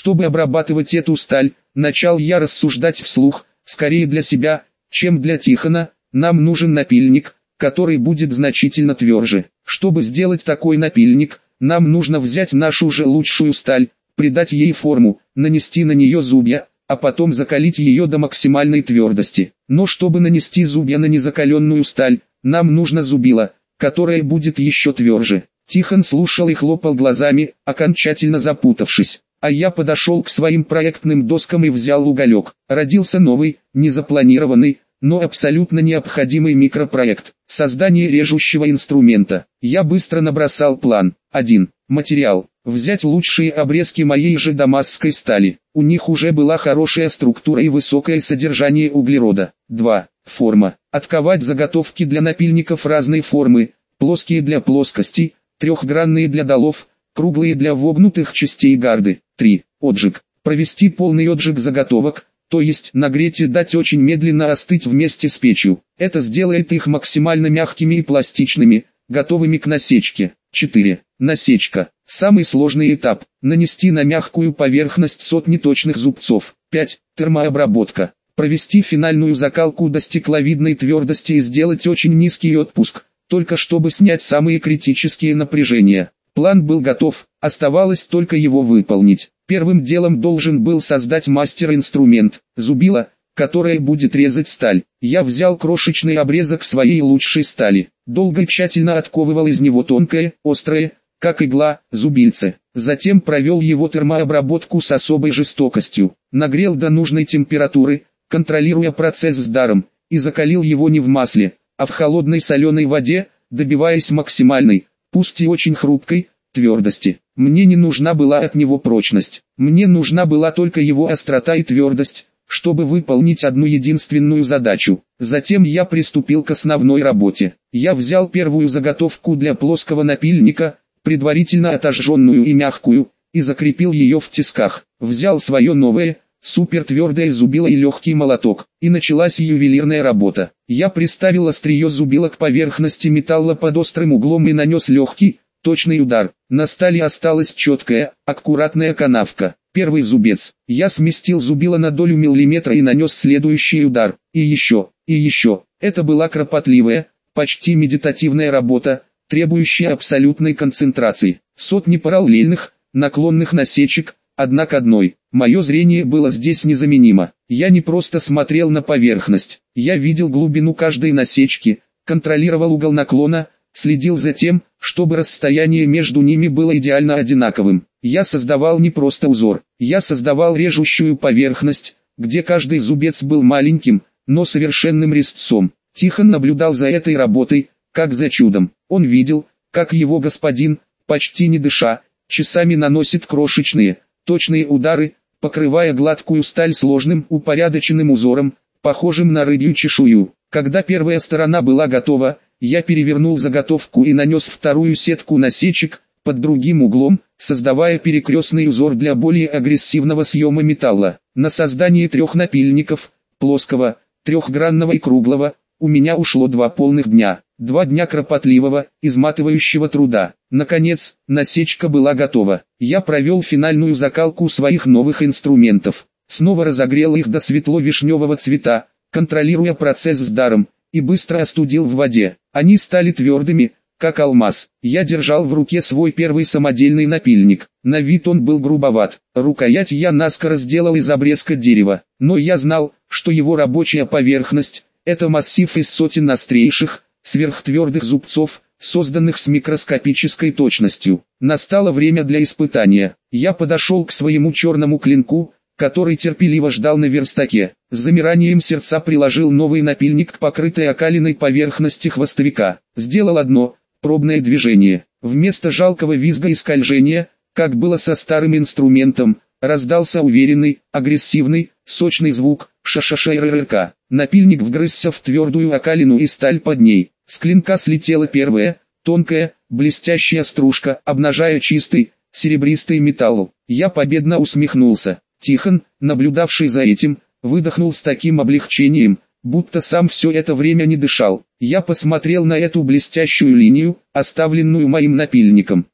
Чтобы обрабатывать эту сталь, начал я рассуждать вслух, скорее для себя, чем для Тихона. Нам нужен напильник, который будет значительно тверже. Чтобы сделать такой напильник, нам нужно взять нашу же лучшую сталь, придать ей форму, нанести на нее зубья, а потом закалить ее до максимальной твердости. Но чтобы нанести зубья на незакаленную сталь, нам нужно зубило, которое будет еще тверже. Тихон слушал и хлопал глазами, окончательно запутавшись. А я подошел к своим проектным доскам и взял уголек. Родился новый, незапланированный, но абсолютно необходимый микропроект. Создание режущего инструмента. Я быстро набросал план. 1. Материал. Взять лучшие обрезки моей же дамасской стали. У них уже была хорошая структура и высокое содержание углерода. 2. Форма. Отковать заготовки для напильников разной формы. Плоские для плоскостей, трехгранные для долов, круглые для вогнутых частей гарды. 3. Отжиг. Провести полный отжиг заготовок, то есть нагреть и дать очень медленно остыть вместе с печью. Это сделает их максимально мягкими и пластичными, готовыми к насечке. 4. Насечка. Самый сложный этап. Нанести на мягкую поверхность сотни точных зубцов. 5. Термообработка. Провести финальную закалку до стекловидной твердости и сделать очень низкий отпуск, только чтобы снять самые критические напряжения. План был готов, оставалось только его выполнить. Первым делом должен был создать мастер-инструмент, зубило, которое будет резать сталь. Я взял крошечный обрезок своей лучшей стали, долго и тщательно отковывал из него тонкое, острое, как игла, зубильце. Затем провел его термообработку с особой жестокостью, нагрел до нужной температуры, контролируя процесс с даром, и закалил его не в масле, а в холодной соленой воде, добиваясь максимальной, пусть и очень хрупкой, твердости. Мне не нужна была от него прочность, мне нужна была только его острота и твердость, чтобы выполнить одну единственную задачу. Затем я приступил к основной работе. Я взял первую заготовку для плоского напильника, предварительно отожженную и мягкую, и закрепил ее в тисках. Взял свое новое, супертвердое зубило и легкий молоток, и началась ювелирная работа. Я приставил острие зубила к поверхности металла под острым углом и нанес легкий, точный удар. На стали осталась четкая, аккуратная канавка. Первый зубец. Я сместил зубило на долю миллиметра и нанес следующий удар. И еще, и еще. Это была кропотливая, почти медитативная работа, требующая абсолютной концентрации. Сотни параллельных, наклонных насечек, одна к одной. Мое зрение было здесь незаменимо. Я не просто смотрел на поверхность. Я видел глубину каждой насечки, контролировал угол наклона, следил за тем, чтобы расстояние между ними было идеально одинаковым. Я создавал не просто узор, я создавал режущую поверхность, где каждый зубец был маленьким, но совершенным резцом. Тихон наблюдал за этой работой, как за чудом. Он видел, как его господин, почти не дыша, часами наносит крошечные, точные удары, покрывая гладкую сталь сложным упорядоченным узором, похожим на рыбью чешую. Когда первая сторона была готова, я перевернул заготовку и нанес вторую сетку насечек, под другим углом, создавая перекрестный узор для более агрессивного съема металла. На создание 3 напильников, плоского, трехгранного и круглого, у меня ушло 2 полных дня. 2 дня кропотливого, изматывающего труда. Наконец, насечка была готова. Я провел финальную закалку своих новых инструментов. Снова разогрел их до светло-вишневого цвета, контролируя процесс с даром, и быстро остудил в воде. Они стали твердыми, как алмаз. Я держал в руке свой первый самодельный напильник. На вид он был грубоват. Рукоять я наскоро сделал из обрезка дерева. Но я знал, что его рабочая поверхность – это массив из сотен острейших, сверхтвердых зубцов, созданных с микроскопической точностью. Настало время для испытания. Я подошел к своему черному клинку, который терпеливо ждал на верстаке. С замиранием сердца приложил новый напильник к покрытой окалиной поверхности хвостовика. Сделал одно пробное движение. Вместо жалкого визга и скольжения, как было со старым инструментом, раздался уверенный, агрессивный, сочный звук ша-ша-ша-р-р-ка. Напильник вгрызся в твердую окалину и сталь под ней. С клинка слетела первая, тонкая, блестящая стружка, обнажая чистый, серебристый металл. Я победно усмехнулся. Тихон, наблюдавший за этим, выдохнул с таким облегчением, будто сам все это время не дышал. Я посмотрел на эту блестящую линию, оставленную моим напильником.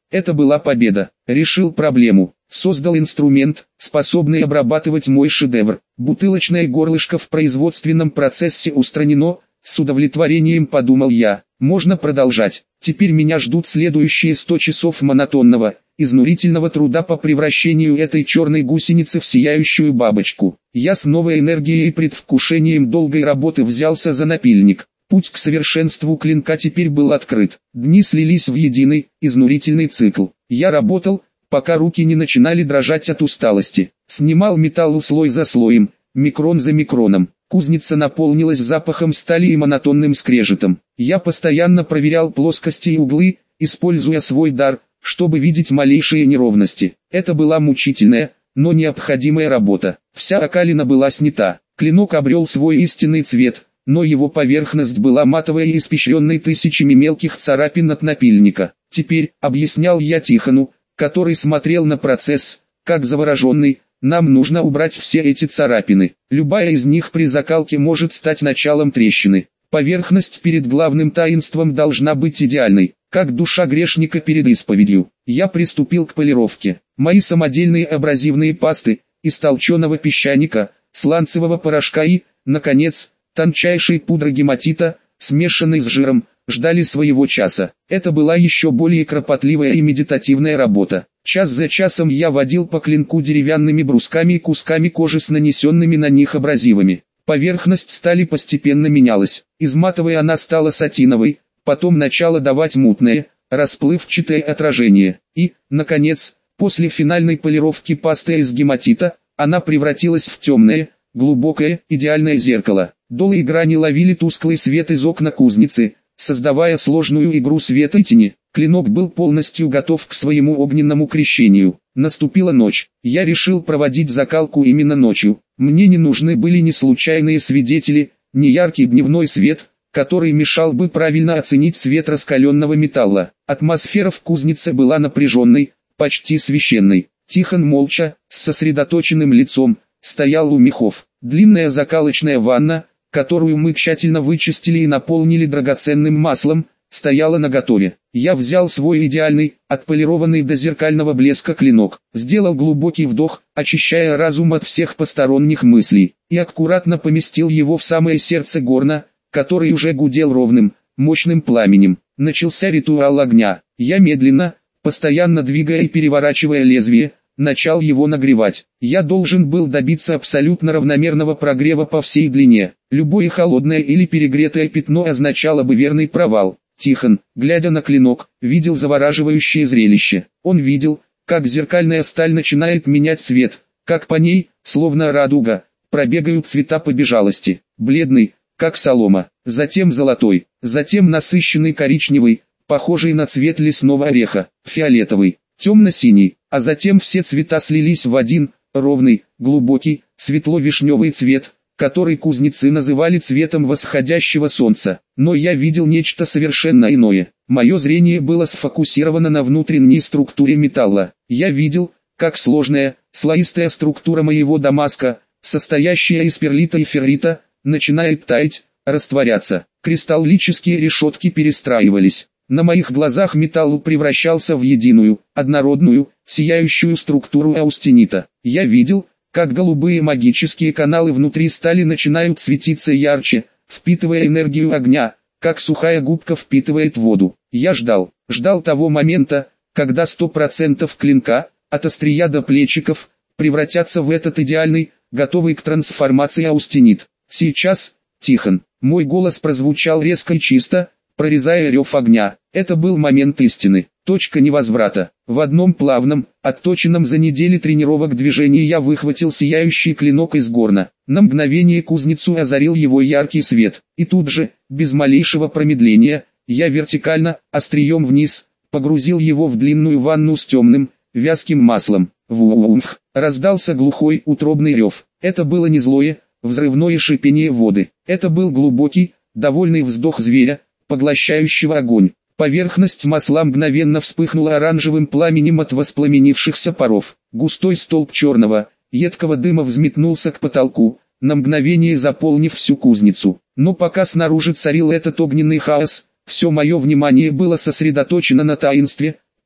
Это была победа. Решил проблему. Создал инструмент, способный обрабатывать мой шедевр. Бутылочное горлышко в производственном процессе устранено, с удовлетворением подумал я. Можно продолжать. Теперь меня ждут следующие 100 часов монотонного, изнурительного труда по превращению этой черной гусеницы в сияющую бабочку. Я с новой энергией и предвкушением долгой работы взялся за напильник. Путь к совершенству клинка теперь был открыт. Дни слились в единый, изнурительный цикл. Я работал, пока руки не начинали дрожать от усталости. Снимал металл слой за слоем, микрон за микроном. Кузница наполнилась запахом стали и монотонным скрежетом. Я постоянно проверял плоскости и углы, используя свой дар, чтобы видеть малейшие неровности. Это была мучительная, но необходимая работа. Вся окалина была снята. Клинок обрел свой истинный цвет, но его поверхность была матовой и испещренной тысячами мелких царапин от напильника. Теперь, объяснял я Тихону, который смотрел на процесс, как завороженный, нам нужно убрать все эти царапины. Любая из них при закалке может стать началом трещины. Поверхность перед главным таинством должна быть идеальной, как душа грешника перед исповедью. Я приступил к полировке. Мои самодельные абразивные пасты, из толченого песчаника, сланцевого порошка и, наконец, тончайшей пудры гематита, смешанной с жиром, ждали своего часа. Это была еще более кропотливая и медитативная работа. Час за часом я водил по клинку деревянными брусками и кусками кожи с нанесенными на них абразивами. Поверхность стали постепенно менялась. Из матовой она стала сатиновой, потом начала давать мутное, расплывчатое отражение. И, наконец, после финальной полировки пастой из гематита, она превратилась в темное, глубокое, идеальное зеркало. Долы и грани ловили тусклый свет из окна кузницы, создавая сложную игру света и тени. Клинок был полностью готов к своему огненному крещению. Наступила ночь. Я решил проводить закалку именно ночью. Мне не нужны были ни случайные свидетели, ни яркий дневной свет, который мешал бы правильно оценить цвет раскаленного металла. Атмосфера в кузнице была напряженной, почти священной. Тихон молча, с сосредоточенным лицом, стоял у мехов. Длинная закалочная ванна, которую мы тщательно вычистили и наполнили драгоценным маслом, стояла наготове. Я взял свой идеальный, отполированный до зеркального блеска клинок, сделал глубокий вдох, очищая разум от всех посторонних мыслей, и аккуратно поместил его в самое сердце горна, который уже гудел ровным, мощным пламенем. Начался ритуал огня. Я медленно, постоянно двигая и переворачивая лезвие, начал его нагревать. Я должен был добиться абсолютно равномерного прогрева по всей длине. Любое холодное или перегретое пятно означало бы верный провал. Тихон, глядя на клинок, видел завораживающее зрелище. Он видел, как зеркальная сталь начинает менять цвет, как по ней, словно радуга, пробегают цвета побежалости. Бледный, как солома, затем золотой, затем насыщенный коричневый, похожий на цвет лесного ореха, фиолетовый, темно-синий, а затем все цвета слились в один, ровный, глубокий, светло-вишневый цвет, который кузнецы называли цветом восходящего солнца. Но я видел нечто совершенно иное. Мое зрение было сфокусировано на внутренней структуре металла. Я видел, как сложная, слоистая структура моего дамаска, состоящая из перлита и феррита, начинает таять, растворяться. Кристаллические решетки перестраивались. На моих глазах металл превращался в единую, однородную, сияющую структуру аустенита. Я видел, как голубые магические каналы внутри стали начинают светиться ярче, впитывая энергию огня, как сухая губка впитывает воду. Я ждал того момента, когда 100% клинка, от острия до плечиков, превратятся в этот идеальный, готовый к трансформации аустенит. Сейчас, Тихон, мой голос прозвучал резко и чисто, прорезая рев огня. Это был момент истины, точка невозврата. В одном плавном, отточенном за недели тренировок движении я выхватил сияющий клинок из горна. На мгновение кузницу озарил его яркий свет, и тут же, без малейшего промедления, я вертикально, острием вниз, погрузил его в длинную ванну с темным, вязким маслом. Вуумф! Раздался глухой, утробный рев. Это было не злое, взрывное шипение воды. Это был глубокий, довольный вздох зверя, поглощающего огонь. Поверхность масла мгновенно вспыхнула оранжевым пламенем от воспламенившихся паров. Густой столб черного, едкого дыма взметнулся к потолку, на мгновение заполнив всю кузницу. Но пока снаружи царил этот огненный хаос, все мое внимание было сосредоточено на таинстве,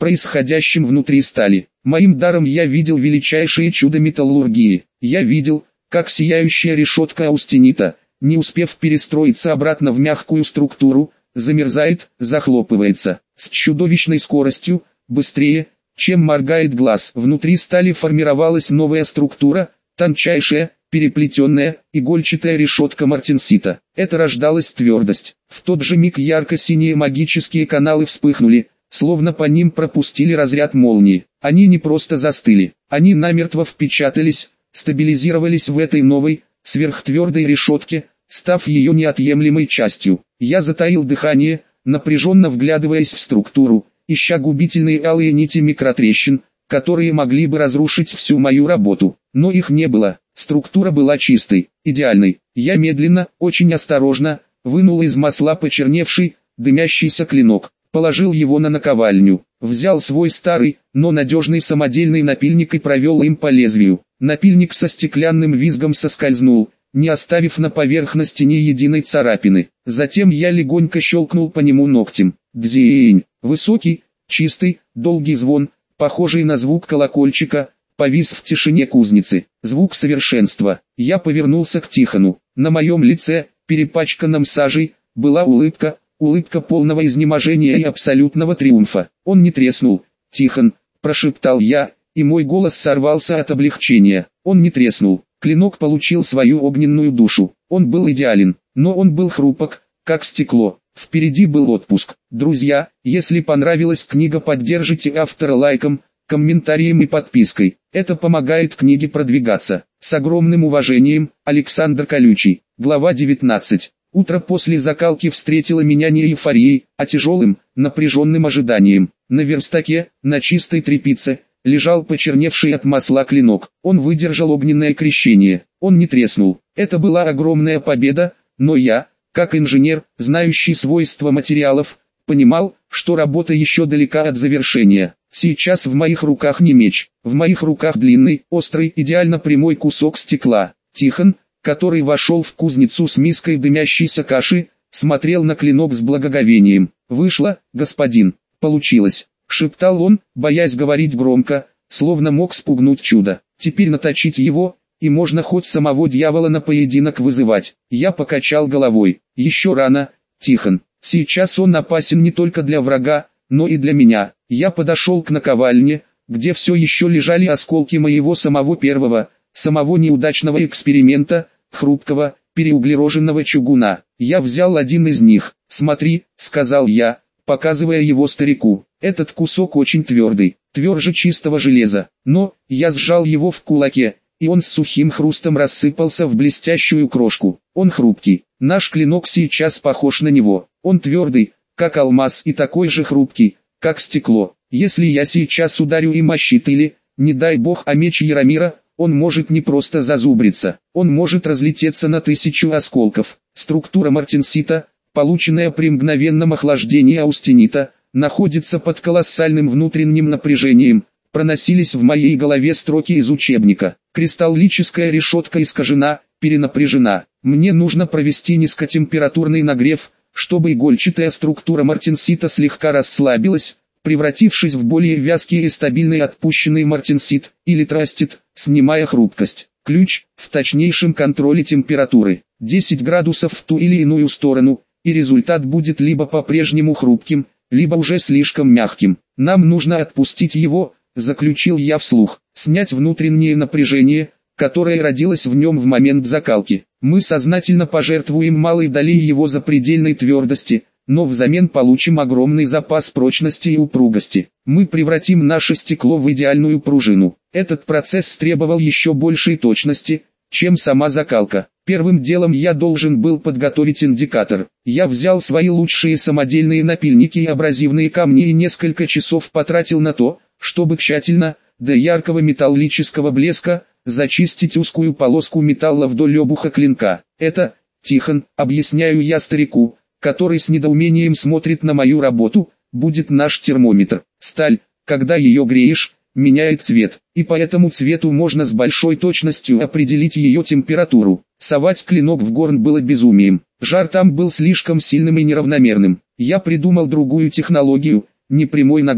происходящим внутри стали. Моим даром я видел величайшее чудо металлургии. Я видел, как сияющая решетка аустенита, не успев перестроиться обратно в мягкую структуру, замерзает, захлопывается. С чудовищной скоростью, быстрее, чем моргает глаз. Внутри стали формировалась новая структура, тончайшая, переплетенная, игольчатая решетка мартенсита. Это рождалась твердость. В тот же миг ярко-синие магические каналы вспыхнули, словно по ним пропустили разряд молнии. Они не просто застыли, они намертво впечатались, стабилизировались в этой новой, сверхтвердой решетке, став ее неотъемлемой частью. Я затаил дыхание, напряженно вглядываясь в структуру, ища губительные алые нити микротрещин, которые могли бы разрушить всю мою работу. Но их не было. Структура была чистой, идеальной. Я медленно, очень осторожно, вынул из масла почерневший, дымящийся клинок, положил его на наковальню, взял свой старый, но надежный самодельный напильник и провел им по лезвию. Напильник со стеклянным визгом соскользнул, не оставив на поверхности ни единой царапины. Затем я легонько щелкнул по нему ногтем. Дзинь! Высокий, чистый, долгий звон, похожий на звук колокольчика, повис в тишине кузницы. Звук совершенства. Я повернулся к Тихону. На моем лице, перепачканном сажей, была улыбка, улыбка полного изнеможения и абсолютного триумфа. Он не треснул. «Тихон», — прошептал я, и мой голос сорвался от облегчения. Он не треснул. Клинок получил свою огненную душу. Он был идеален, но он был хрупок, как стекло. Впереди был отпуск. Друзья, если понравилась книга, поддержите автора лайком, комментарием и подпиской. Это помогает книге продвигаться. С огромным уважением, Александр Колючий. Глава 19. Утро после закалки встретило меня не эйфорией, а тяжелым, напряженным ожиданием. На верстаке, на чистой тряпице, лежал почерневший от масла клинок. Он выдержал огненное крещение. Он не треснул. Это была огромная победа, но я, как инженер, знающий свойства материалов, понимал, что работа еще далека от завершения. Сейчас в моих руках не меч, в моих руках длинный, острый, идеально прямой кусок стекла. Тихон, который вошел в кузницу с миской дымящейся каши, смотрел на клинок с благоговением. «Вышло, господин, получилось», — шептал он, боясь говорить громко, словно мог спугнуть чудо. «Теперь наточить его, и можно хоть самого дьявола на поединок вызывать». Я покачал головой. «Еще рано, Тихон. Сейчас он опасен не только для врага, но и для меня». Я подошел к наковальне, где все еще лежали осколки моего самого первого, самого неудачного эксперимента, хрупкого, переуглероженного чугуна. Я взял один из них. «Смотри», — сказал я, показывая его старику. «Этот кусок очень твердый, тверже чистого железа». Но я сжал его в кулаке, и он с сухим хрустом рассыпался в блестящую крошку. Он хрупкий. Наш клинок сейчас похож на него. Он твердый, как алмаз, и такой же хрупкий, как стекло. Если я сейчас ударю им о щит или, не дай бог, о меч Яромира, он может не просто зазубриться, он может разлететься на 1000 осколков. Структура мартенсита, полученная при мгновенном охлаждении аустенита, находится под колоссальным внутренним напряжением. Проносились в моей голове строки из учебника. Кристаллическая решетка искажена, перенапряжена. Мне нужно провести низкотемпературный нагрев, чтобы игольчатая структура мартенсита слегка расслабилась, превратившись в более вязкий и стабильный отпущенный мартенсит, или трастит, снимая хрупкость. Ключ в точнейшем контроле температуры. 10 градусов в ту или иную сторону, и результат будет либо по-прежнему хрупким, либо уже слишком мягким. Нам нужно отпустить его, заключил я вслух, снять внутреннее напряжение, которое родилось в нем в момент закалки. Мы сознательно пожертвуем малой долей его запредельной твердости, но взамен получим огромный запас прочности и упругости. Мы превратим наше стекло в идеальную пружину. Этот процесс требовал еще большей точности, чем сама закалка. Первым делом я должен был подготовить индикатор. Я взял свои лучшие самодельные напильники и абразивные камни и несколько часов потратил на то, чтобы тщательно, до яркого металлического блеска, зачистить узкую полоску металла вдоль обуха клинка. Это, Тихон, объясняю я старику, который с недоумением смотрит на мою работу, будет наш термометр. Сталь, когда ее греешь, меняет цвет, и по этому цвету можно с большой точностью определить ее температуру. Совать клинок в горн было безумием. Жар там был слишком сильным и неравномерным. Я придумал другую технологию, непрямой нагрев.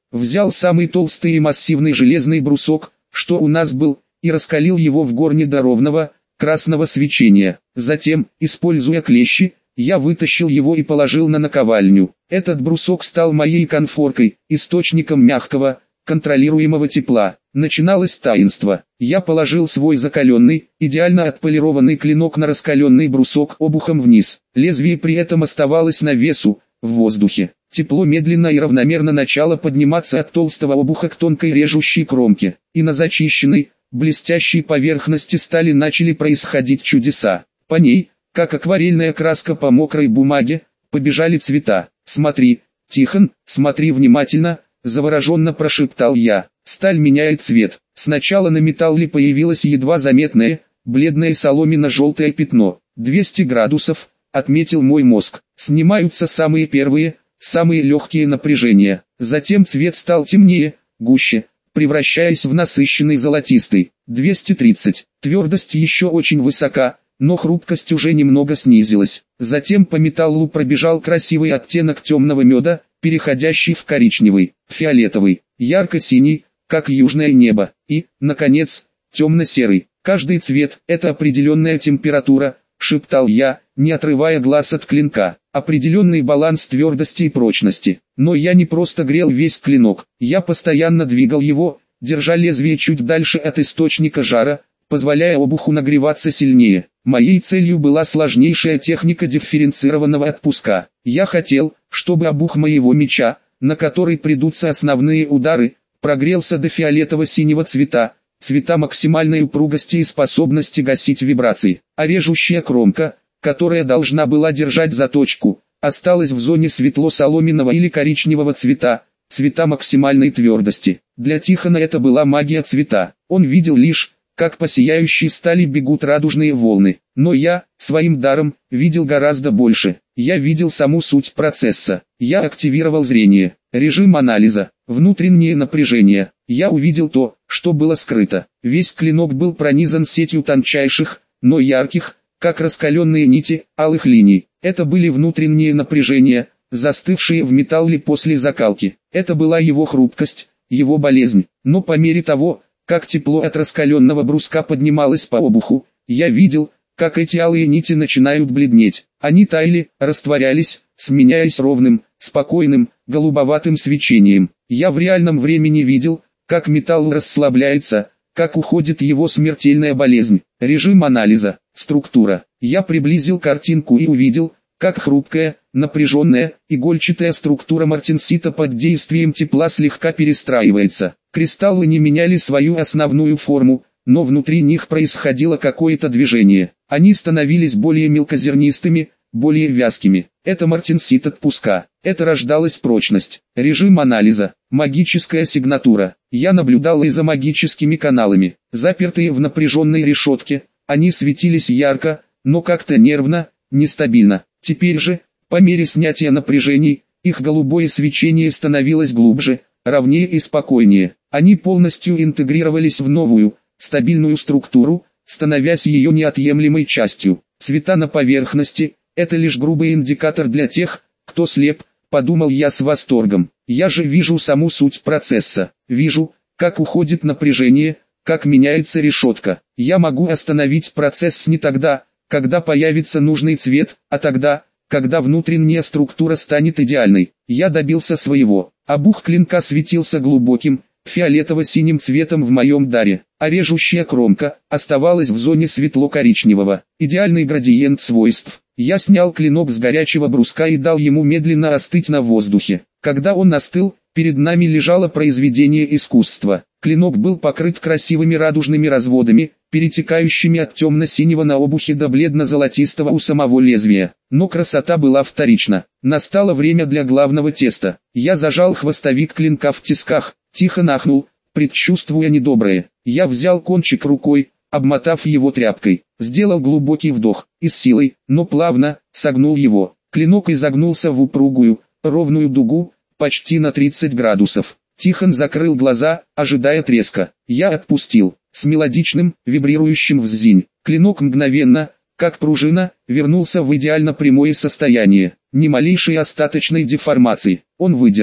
взял самый толстый и массивный железный брусок, что у нас был, и раскалил его в горне до ровного, красного свечения. Затем, используя клещи, я вытащил его и положил на наковальню. Этот брусок стал моей конфоркой, источником мягкого, контролируемого тепла. Начиналось таинство. Я положил свой закаленный, идеально отполированный клинок на раскаленный брусок обухом вниз. Лезвие при этом оставалось на весу, в воздухе. Тепло медленно и равномерно начало подниматься от толстого обуха к тонкой режущей кромке, и на зачищенной, блестящей поверхности стали начали происходить чудеса. По ней, как акварельная краска по мокрой бумаге, побежали цвета. «Смотри, Тихон, смотри внимательно», — завороженно прошептал я. Сталь меняет цвет. Сначала на металле появилось едва заметное, бледное соломенно-желтое пятно. 200 градусов, отметил мой мозг. Снимаются самые первые, самые легкие напряжения. Затем цвет стал темнее, гуще, превращаясь в насыщенный золотистый. 230. Твердость еще очень высока, но хрупкость уже немного снизилась. Затем по металлу пробежал красивый оттенок темного меда, переходящий в коричневый, фиолетовый, ярко-синий, как южное небо, и, наконец, темно-серый. Каждый цвет – это определенная температура, шептал я, не отрывая глаз от клинка. Определенный баланс твердости и прочности. Но я не просто грел весь клинок, я постоянно двигал его, держа лезвие чуть дальше от источника жара, позволяя обуху нагреваться сильнее. Моей целью была сложнейшая техника дифференцированного отпуска. Я хотел, чтобы обух моего меча, на который придутся основные удары, прогрелся до фиолетово-синего цвета, цвета максимальной упругости и способности гасить вибрации. А режущая кромка, которая должна была держать заточку, осталась в зоне светло-соломенного или коричневого цвета, цвета максимальной твердости. Для Тихона это была магия цвета. Он видел лишь, как по сияющей стали бегут радужные волны. Но я, своим даром, видел гораздо больше. Я видел саму суть процесса. Я активировал зрение, режим анализа, внутреннее напряжение. Я увидел то, что было скрыто. Весь клинок был пронизан сетью тончайших, но ярких, как раскаленные нити, алых линий. Это были внутренние напряжения, застывшие в металле после закалки. Это была его хрупкость, его болезнь. Но по мере того, как тепло от раскаленного бруска поднималось по обуху, я видел, как эти алые нити начинают бледнеть. Они таяли, растворялись, сменяясь ровным, спокойным, голубоватым свечением. Я в реальном времени видел, как металл расслабляется, как уходит его смертельная болезнь. Режим анализа, структура. Я приблизил картинку и увидел, как хрупкая, напряженная, игольчатая структура мартенсита под действием тепла слегка перестраивается. Кристаллы не меняли свою основную форму, но внутри них происходило какое-то движение. Они становились более мелкозернистыми, более вязкими. Это мартенсит отпуска. Это рождалась прочность. Режим анализа. Магическая сигнатура. Я наблюдал и за магическими каналами, запертые в напряженной решетке. Они светились ярко, но как-то нервно, нестабильно. Теперь же, по мере снятия напряжений, их голубое свечение становилось глубже, ровнее и спокойнее. Они полностью интегрировались в новую, стабильную структуру, становясь ее неотъемлемой частью. Цвета на поверхности – это лишь грубый индикатор для тех, кто слеп, подумал я с восторгом. Я же вижу саму суть процесса. Вижу, как уходит напряжение, как меняется решетка. Я могу остановить процесс не тогда, когда появится нужный цвет, а тогда, когда внутренняя структура станет идеальной. Я добился своего. Обух клинка светился глубоким, фиолетово-синим цветом в моем даре, а режущая кромка оставалась в зоне светло-коричневого. Идеальный градиент свойств. Я снял клинок с горячего бруска и дал ему медленно остыть на воздухе. Когда он остыл, перед нами лежало произведение искусства. Клинок был покрыт красивыми радужными разводами, перетекающими от темно-синего на обухе до бледно-золотистого у самого лезвия. Но красота была вторична. Настало время для главного теста. Я зажал хвостовик клинка в тисках, тихо нахнул, предчувствуя недоброе. Я взял кончик рукой, обмотав его тряпкой, сделал глубокий вдох, и с силой, но плавно, согнул его. Клинок изогнулся в упругую, ровную дугу, почти на 30 градусов. Тихон закрыл глаза, ожидая треска. Я отпустил. С мелодичным, вибрирующим взвинь. Клинок мгновенно, как пружина, вернулся в идеально прямое состояние. Ни малейшей остаточной деформации. Он выдержал.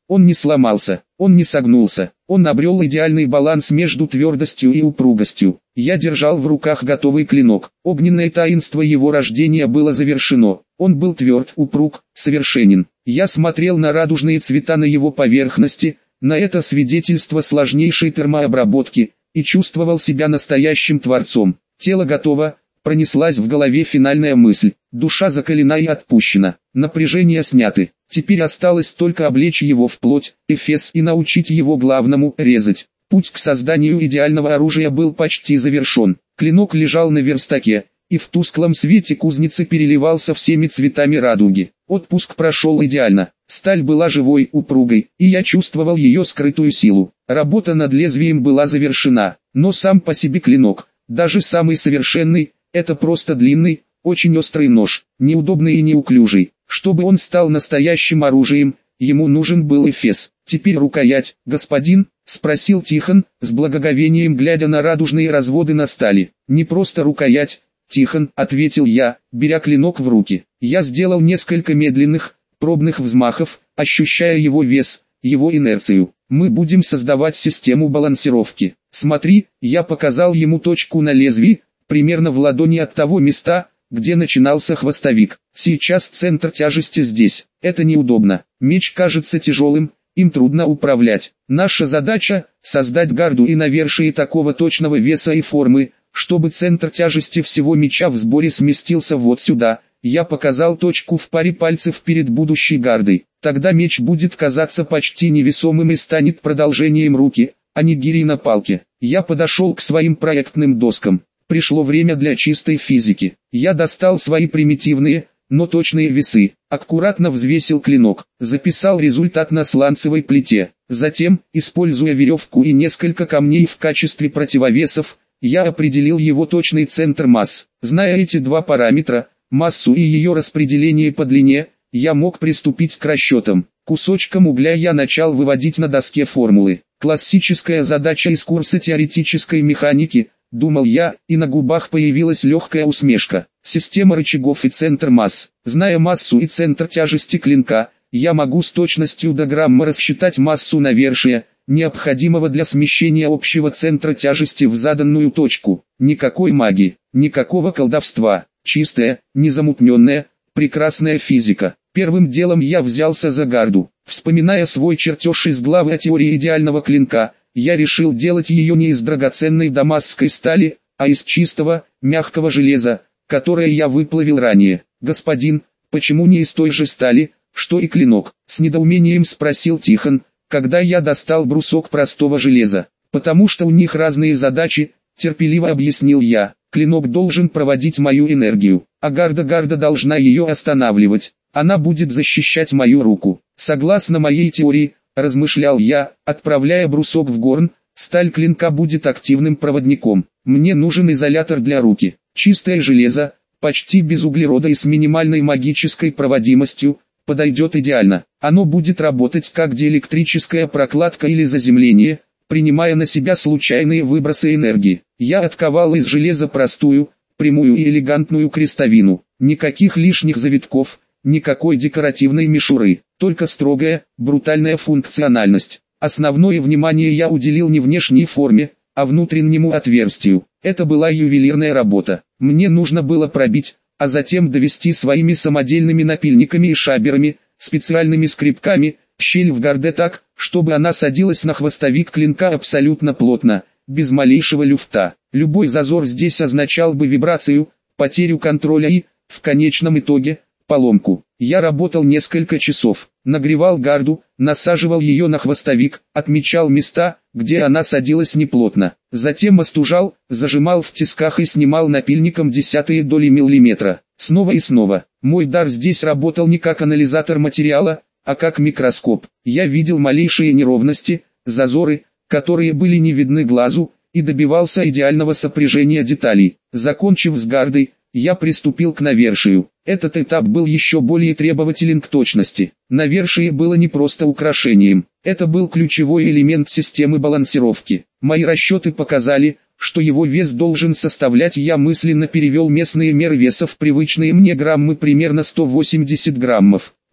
Он не сломался, он не согнулся, он обрел идеальный баланс между твердостью и упругостью. Я держал в руках готовый клинок. Огненное таинство его рождения было завершено. Он был тверд, упруг, совершенен. Я смотрел на радужные цвета на его поверхности, на это свидетельство сложнейшей термообработки, и чувствовал себя настоящим творцом. Тело готово, пронеслась в голове финальная мысль. Душа закалена и отпущена. Напряжение сняты. Теперь осталось только облечь его в плоть, эфес, и научить его главному – резать. Путь к созданию идеального оружия был почти завершен. Клинок лежал на верстаке, и в тусклом свете кузницы переливался всеми цветами радуги. Отпуск прошел идеально. Сталь была живой, упругой, и я чувствовал ее скрытую силу. Работа над лезвием была завершена, но сам по себе клинок, даже самый совершенный, это просто длинный, очень острый нож, неудобный и неуклюжий. Чтобы он стал настоящим оружием, ему нужен был эфес. «Теперь рукоять, господин?» — спросил Тихон, с благоговением глядя на радужные разводы на стали. «Не просто рукоять, Тихон», — ответил я, беря клинок в руки. Я сделал несколько медленных, пробных взмахов, ощущая его вес, его инерцию. «Мы будем создавать систему балансировки. Смотри», — я показал ему точку на лезвии, примерно в ладони от того места, где начинался хвостовик. Сейчас центр тяжести здесь. Это неудобно. Меч кажется тяжелым, им трудно управлять. Наша задача – создать гарду и навершие такого точного веса и формы, чтобы центр тяжести всего меча в сборе сместился вот сюда. Я показал точку в паре пальцев перед будущей гардой. Тогда меч будет казаться почти невесомым и станет продолжением руки, а не гирей на палке. Я подошел к своим проектным доскам. Пришло время для чистой физики. Я достал свои примитивные, но точные весы, аккуратно взвесил клинок, записал результат на сланцевой плите. Затем, используя веревку и несколько камней в качестве противовесов, я определил его точный центр масс. Зная эти два параметра, массу и ее распределение по длине, я мог приступить к расчетам. Кусочком угля я начал выводить на доске формулы. Классическая задача из курса теоретической механики, думал я, и на губах появилась легкая усмешка. Система рычагов и центр масс. Зная массу и центр тяжести клинка, я могу с точностью до грамма рассчитать массу навершия, необходимого для смещения общего центра тяжести в заданную точку. Никакой магии, никакого колдовства, чистая, незамутненная, прекрасная физика. Первым делом я взялся за гарду. Вспоминая свой чертеж из главы о теории идеального клинка, я решил делать ее не из драгоценной дамасской стали, а из чистого, мягкого железа, которое я выплавил ранее. «Господин, почему не из той же стали, что и клинок?» — с недоумением спросил Тихон, когда я достал брусок простого железа. «Потому что у них разные задачи», — терпеливо объяснил я. «Клинок должен проводить мою энергию, а гарда должна ее останавливать. Она будет защищать мою руку. Согласно моей теории, размышлял я, отправляя брусок в горн, сталь клинка будет активным проводником. Мне нужен изолятор для руки. Чистое железо, почти без углерода и с минимальной магической проводимостью, подойдет идеально. Оно будет работать как диэлектрическая прокладка или заземление, принимая на себя случайные выбросы энергии. Я отковал из железа простую, прямую и элегантную крестовину. Никаких лишних завитков, никакой декоративной мишуры, только строгая, брутальная функциональность. Основное внимание я уделил не внешней форме, а внутреннему отверстию. Это была ювелирная работа. Мне нужно было пробить, а затем довести своими самодельными напильниками и шаберами, специальными скребками, щель в гарде так, чтобы она садилась на хвостовик клинка абсолютно плотно, без малейшего люфта. Любой зазор здесь означал бы вибрацию, потерю контроля и, в конечном итоге, поломку. Я работал несколько часов, нагревал гарду, насаживал ее на хвостовик, отмечал места, где она садилась неплотно. Затем остужал, зажимал в тисках и снимал напильником десятые доли миллиметра. Снова и снова. Мой дар здесь работал не как анализатор материала, а как микроскоп. Я видел малейшие неровности, зазоры, которые были не видны глазу, и добивался идеального сопряжения деталей. Закончив с гардой, я приступил к навершию. Этот этап был еще более требователен к точности. Навершие было не просто украшением, это был ключевой элемент системы балансировки. Мои расчеты показали, что его вес должен составлять, я мысленно перевел местные меры веса в привычные мне граммы, примерно 180 граммов.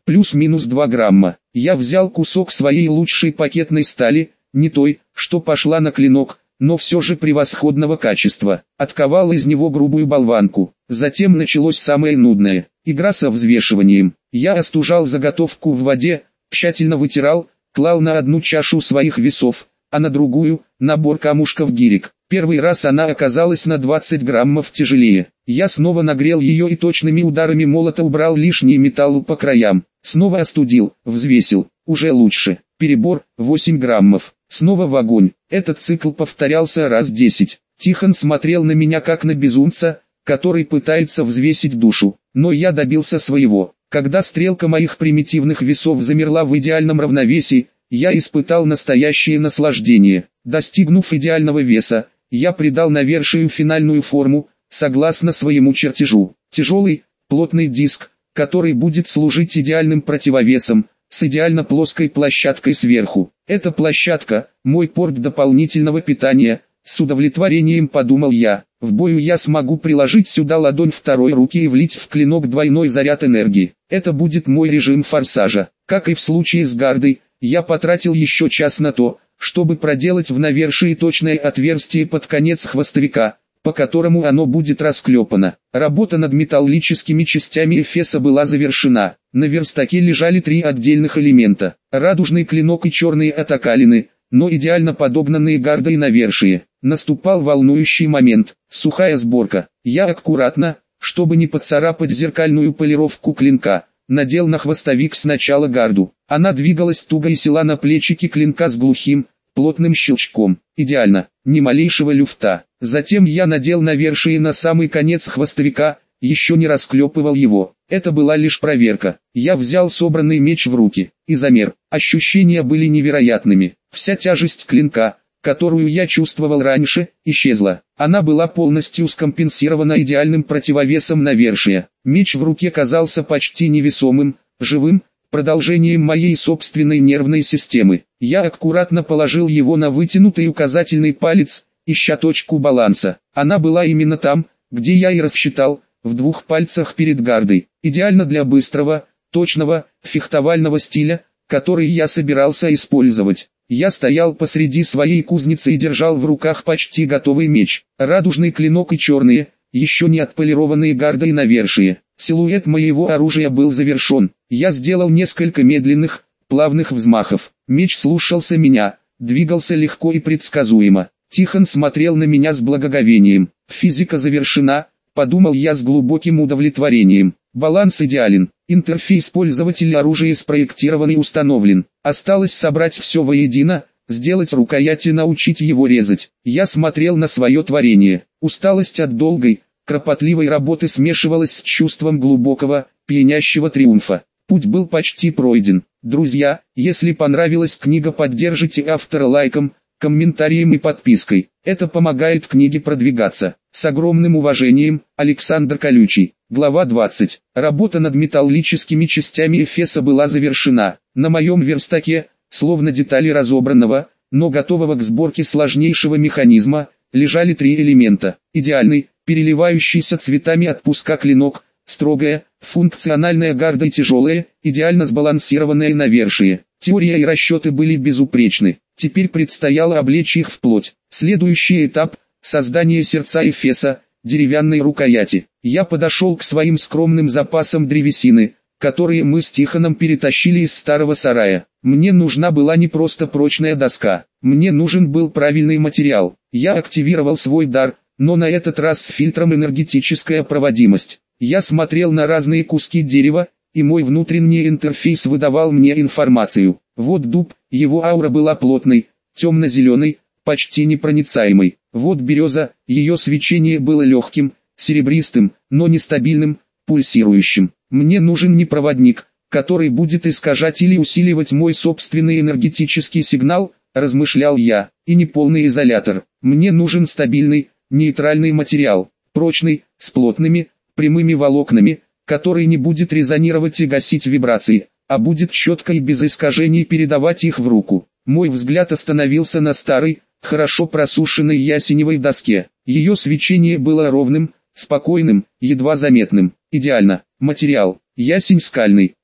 плюс-минус 2 грамма. Я взял кусок своей лучшей пакетной стали, не той, что пошла на клинок, но все же превосходного качества. Отковал из него грубую болванку. Затем началось самое нудное – игра со взвешиванием. Я остужал заготовку в воде, тщательно вытирал, клал на одну чашу своих весов, а на другую – набор камушков-гирек. Первый раз она оказалась на 20 граммов тяжелее. Я снова нагрел ее и точными ударами молота убрал лишний металл по краям. Снова остудил, взвесил, уже лучше. Перебор, 8 граммов. Снова в огонь. Этот цикл повторялся раз 10. Тихон смотрел на меня как на безумца, который пытается взвесить душу. Но я добился своего. Когда стрелка моих примитивных весов замерла в идеальном равновесии, я испытал настоящее наслаждение. Достигнув идеального веса, я придал навершию финальную форму, согласно своему чертежу. Тяжелый, плотный диск, который будет служить идеальным противовесом, с идеально плоской площадкой сверху. Эта площадка – мой порт дополнительного питания, с удовлетворением подумал я. В бою я смогу приложить сюда ладонь второй руки и влить в клинок двойной заряд энергии. Это будет мой режим форсажа. Как и в случае с гардой, я потратил еще час на то, чтобы проделать в навершии точное отверстие под конец хвостовика, по которому оно будет расклепано. Работа над металлическими частями эфеса была завершена. На верстаке лежали 3 отдельных элемента: радужный клинок и черные атакалины, но идеально подогнанные гардой навершие. Наступал волнующий момент – сухая сборка. Я аккуратно, чтобы не поцарапать зеркальную полировку клинка, надел на хвостовик сначала гарду. Она двигалась туго и села на плечики клинка с глухим, плотным щелчком. Идеально, ни малейшего люфта. Затем я надел навершие на самый конец хвостовика, еще не расклепывал его. Это была лишь проверка. Я взял собранный меч в руки и замер. Ощущения были невероятными. Вся тяжесть клинка, которую я чувствовал раньше, исчезла. Она была полностью скомпенсирована идеальным противовесом навершия. Меч в руке казался почти невесомым, живым, продолжением моей собственной нервной системы. Я аккуратно положил его на вытянутый указательный палец, ища точку баланса. Она была именно там, где я и рассчитал, в 2 пальцах перед гардой. Идеально для быстрого, точного, фехтовального стиля, который я собирался использовать. Я стоял посреди своей кузницы и держал в руках почти готовый меч. Радужный клинок и черные, еще не отполированные гардой навершие. Силуэт моего оружия был завершен. Я сделал несколько медленных, плавных взмахов. Меч слушался меня, двигался легко и предсказуемо. Тихон смотрел на меня с благоговением. Физика завершена, подумал я с глубоким удовлетворением. Баланс идеален. Интерфейс пользователя оружия спроектирован и установлен. Осталось собрать все воедино, сделать рукоять и научить его резать. Я смотрел на свое творение. Усталость от долгой, кропотливой работы смешивалась с чувством глубокого, пьянящего триумфа. Путь был почти пройден. Друзья, если понравилась книга, поддержите автора лайком, комментарием и подпиской. Это помогает книге продвигаться. С огромным уважением, Александр Колючий. Глава 20. Работа над металлическими частями эфеса была завершена. На моем верстаке, словно детали разобранного, но готового к сборке сложнейшего механизма, лежали 3 элемента. Идеальный, переливающийся цветами от пуска клинок, строгая, функциональная гарда и тяжелая, идеально сбалансированное навершие. Теория и расчеты были безупречны. Теперь предстояло облечь их в плоть. Следующий этап – создание сердца эфеса, деревянной рукояти. Я подошел к своим скромным запасам древесины, которые мы с Тихоном перетащили из старого сарая. Мне нужна была не просто прочная доска, мне нужен был правильный материал. Я активировал свой дар, но на этот раз с фильтром энергетическая проводимость. Я смотрел на разные куски дерева, и мой внутренний интерфейс выдавал мне информацию. Вот дуб, его аура была плотной, темно-зеленой, почти непроницаемой. Вот береза, ее свечение было легким, серебристым, но нестабильным, пульсирующим. Мне нужен не проводник, который будет искажать или усиливать мой собственный энергетический сигнал, размышлял я, и не полный изолятор. Мне нужен стабильный, нейтральный материал, прочный, с плотными, прямыми волокнами, который не будет резонировать и гасить вибрации, а будет четко и без искажений передавать их в руку. Мой взгляд остановился на старой, хорошо просушенной ясеневой доске. Ее свечение было ровным, спокойным, едва заметным. Идеально. Материал. Ясень скальный.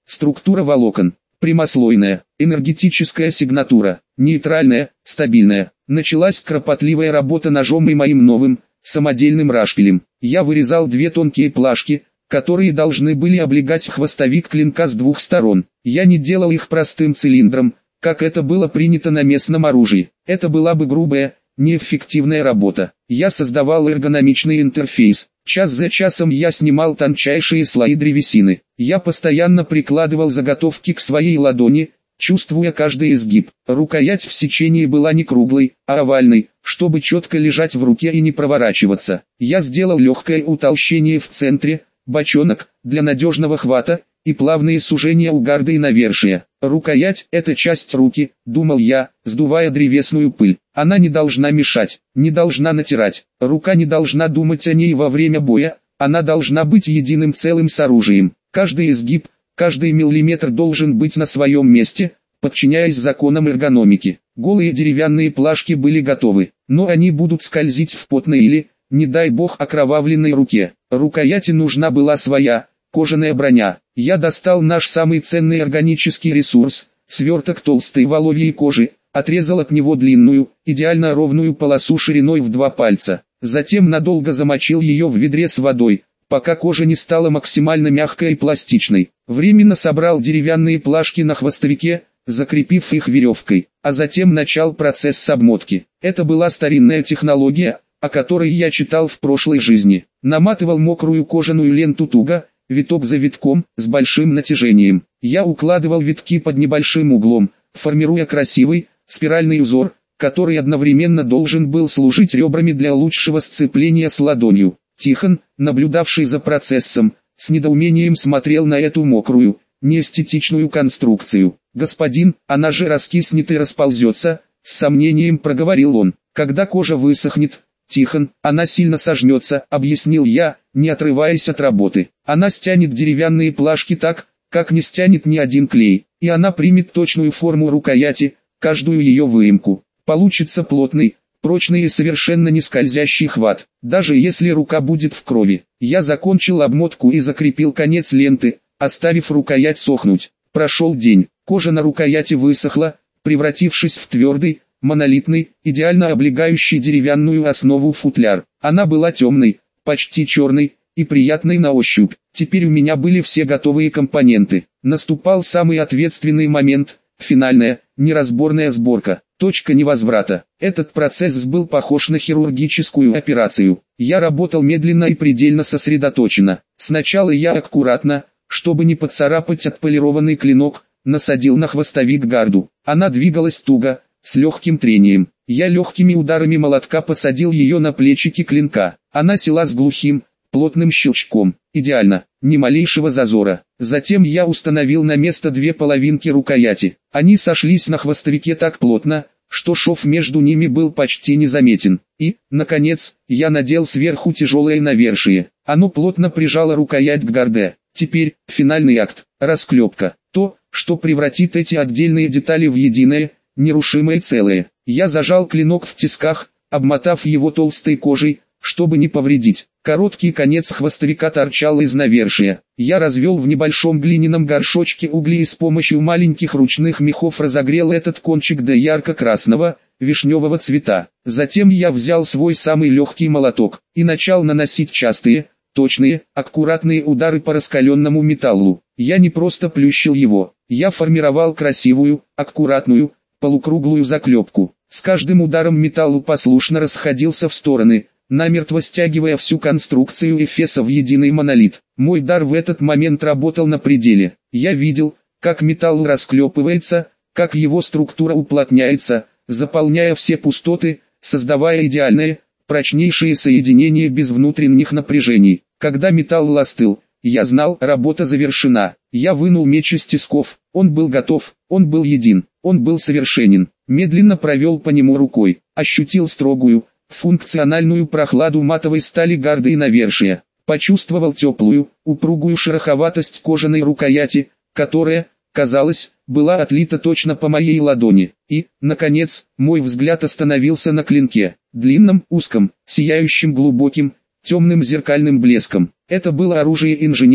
Структура волокон. Прямослойная. Энергетическая сигнатура. Нейтральная, стабильная. Началась кропотливая работа ножом и моим новым, самодельным рашпилем. Я вырезал две тонкие плашки, которые должны были облегать хвостовик клинка с двух сторон. Я не делал их простым цилиндром, как это было принято на местном оружии. Это была бы грубая, неэффективная работа. Я создавал эргономичный интерфейс. Час за часом я снимал тончайшие слои древесины. Я постоянно прикладывал заготовки к своей ладони, чувствуя каждый изгиб. Рукоять в сечении была не круглой, а овальной, чтобы четко лежать в руке и не проворачиваться. Я сделал легкое утолщение в центре, бочонок, для надежного хвата, и плавные сужения у гарда и навершия. Рукоять – это часть руки, думал я, сдувая древесную пыль. Она не должна мешать, не должна натирать. Рука не должна думать о ней во время боя, она должна быть единым целым с оружием. Каждый изгиб, каждый миллиметр должен быть на своем месте, подчиняясь законам эргономики. Голые деревянные плашки были готовы, но они будут скользить в потной или, не дай бог, окровавленной руке. Рукояти нужна была своя, кожаная броня. Я достал наш самый ценный органический ресурс, сверток толстой воловьей кожи, отрезал от него длинную, идеально ровную полосу шириной в 2 пальца. Затем надолго замочил ее в ведре с водой, пока кожа не стала максимально мягкой и пластичной. Временно собрал деревянные плашки на хвостовике, закрепив их веревкой, а затем начал процесс обмотки. Это была старинная технология, о которой я читал в прошлой жизни. Наматывал мокрую кожаную ленту туго, виток за витком, с большим натяжением. Я укладывал витки под небольшим углом, формируя красивый, спиральный узор, который одновременно должен был служить ребрами для лучшего сцепления с ладонью. Тихон, наблюдавший за процессом, с недоумением смотрел на эту мокрую, неэстетичную конструкцию. «Господин, она же раскиснет и расползется», — с сомнением проговорил он. «Когда кожа высохнет, Тихон, она сильно сожмется», — объяснил я, не отрываясь от работы. «Она стянет деревянные плашки так, как не стянет ни один клей, и она примет точную форму рукояти, каждую ее выемку. Получится плотный, прочный и совершенно не скользящий хват, даже если рука будет в крови». Я закончил обмотку и закрепил конец ленты, оставив рукоять сохнуть. Прошел день, кожа на рукояти высохла, превратившись в твердый, монолитный, идеально облегающий деревянную основу футляр. Она была темной, почти черной, и приятной на ощупь. Теперь у меня были все готовые компоненты. Наступал самый ответственный момент, финальная, неразборная сборка, точка невозврата. Этот процесс был похож на хирургическую операцию. Я работал медленно и предельно сосредоточенно. Сначала я аккуратно, чтобы не поцарапать отполированный клинок, насадил на хвостовик гарду. Она двигалась туго, с легким трением. Я легкими ударами молотка посадил ее на плечики клинка. Она села с глухим, плотным щелчком. Идеально, ни малейшего зазора. Затем я установил на место 2 половинки рукояти. Они сошлись на хвостовике так плотно, что шов между ними был почти незаметен. И, наконец, я надел сверху тяжелое навершие. Оно плотно прижало рукоять к гарде. Теперь, финальный акт, расклепка. То, что превратит эти отдельные детали в единое, нерушимое целое. Я зажал клинок в тисках, обмотав его толстой кожей, чтобы не повредить. Короткий конец хвостовика торчал из навершия. Я развел в небольшом глиняном горшочке угли и с помощью маленьких ручных мехов разогрел этот кончик до ярко-красного, вишневого цвета. Затем я взял свой самый легкий молоток и начал наносить частые, точные, аккуратные удары по раскаленному металлу. Я не просто плющил его, я формировал красивую, аккуратную, полукруглую заклепку. С каждым ударом металл послушно расходился в стороны, намертво стягивая всю конструкцию эфеса в единый монолит. Мой дар в этот момент работал на пределе. Я видел, как металл расклепывается, как его структура уплотняется, заполняя все пустоты, создавая идеальное, прочнейшее соединение без внутренних напряжений. Когда металл остыл, я знал, работа завершена. Я вынул меч из тисков, он был готов, он был един, он был совершенен. Медленно провел по нему рукой, ощутил строгую, функциональную прохладу матовой стали гарды и навершия. Почувствовал теплую, упругую шероховатость кожаной рукояти, которая, казалось, была отлита точно по моей ладони. И, наконец, мой взгляд остановился на клинке, длинном, узком, сияющем глубоким, темным зеркальным блеском. Это было оружие инженера,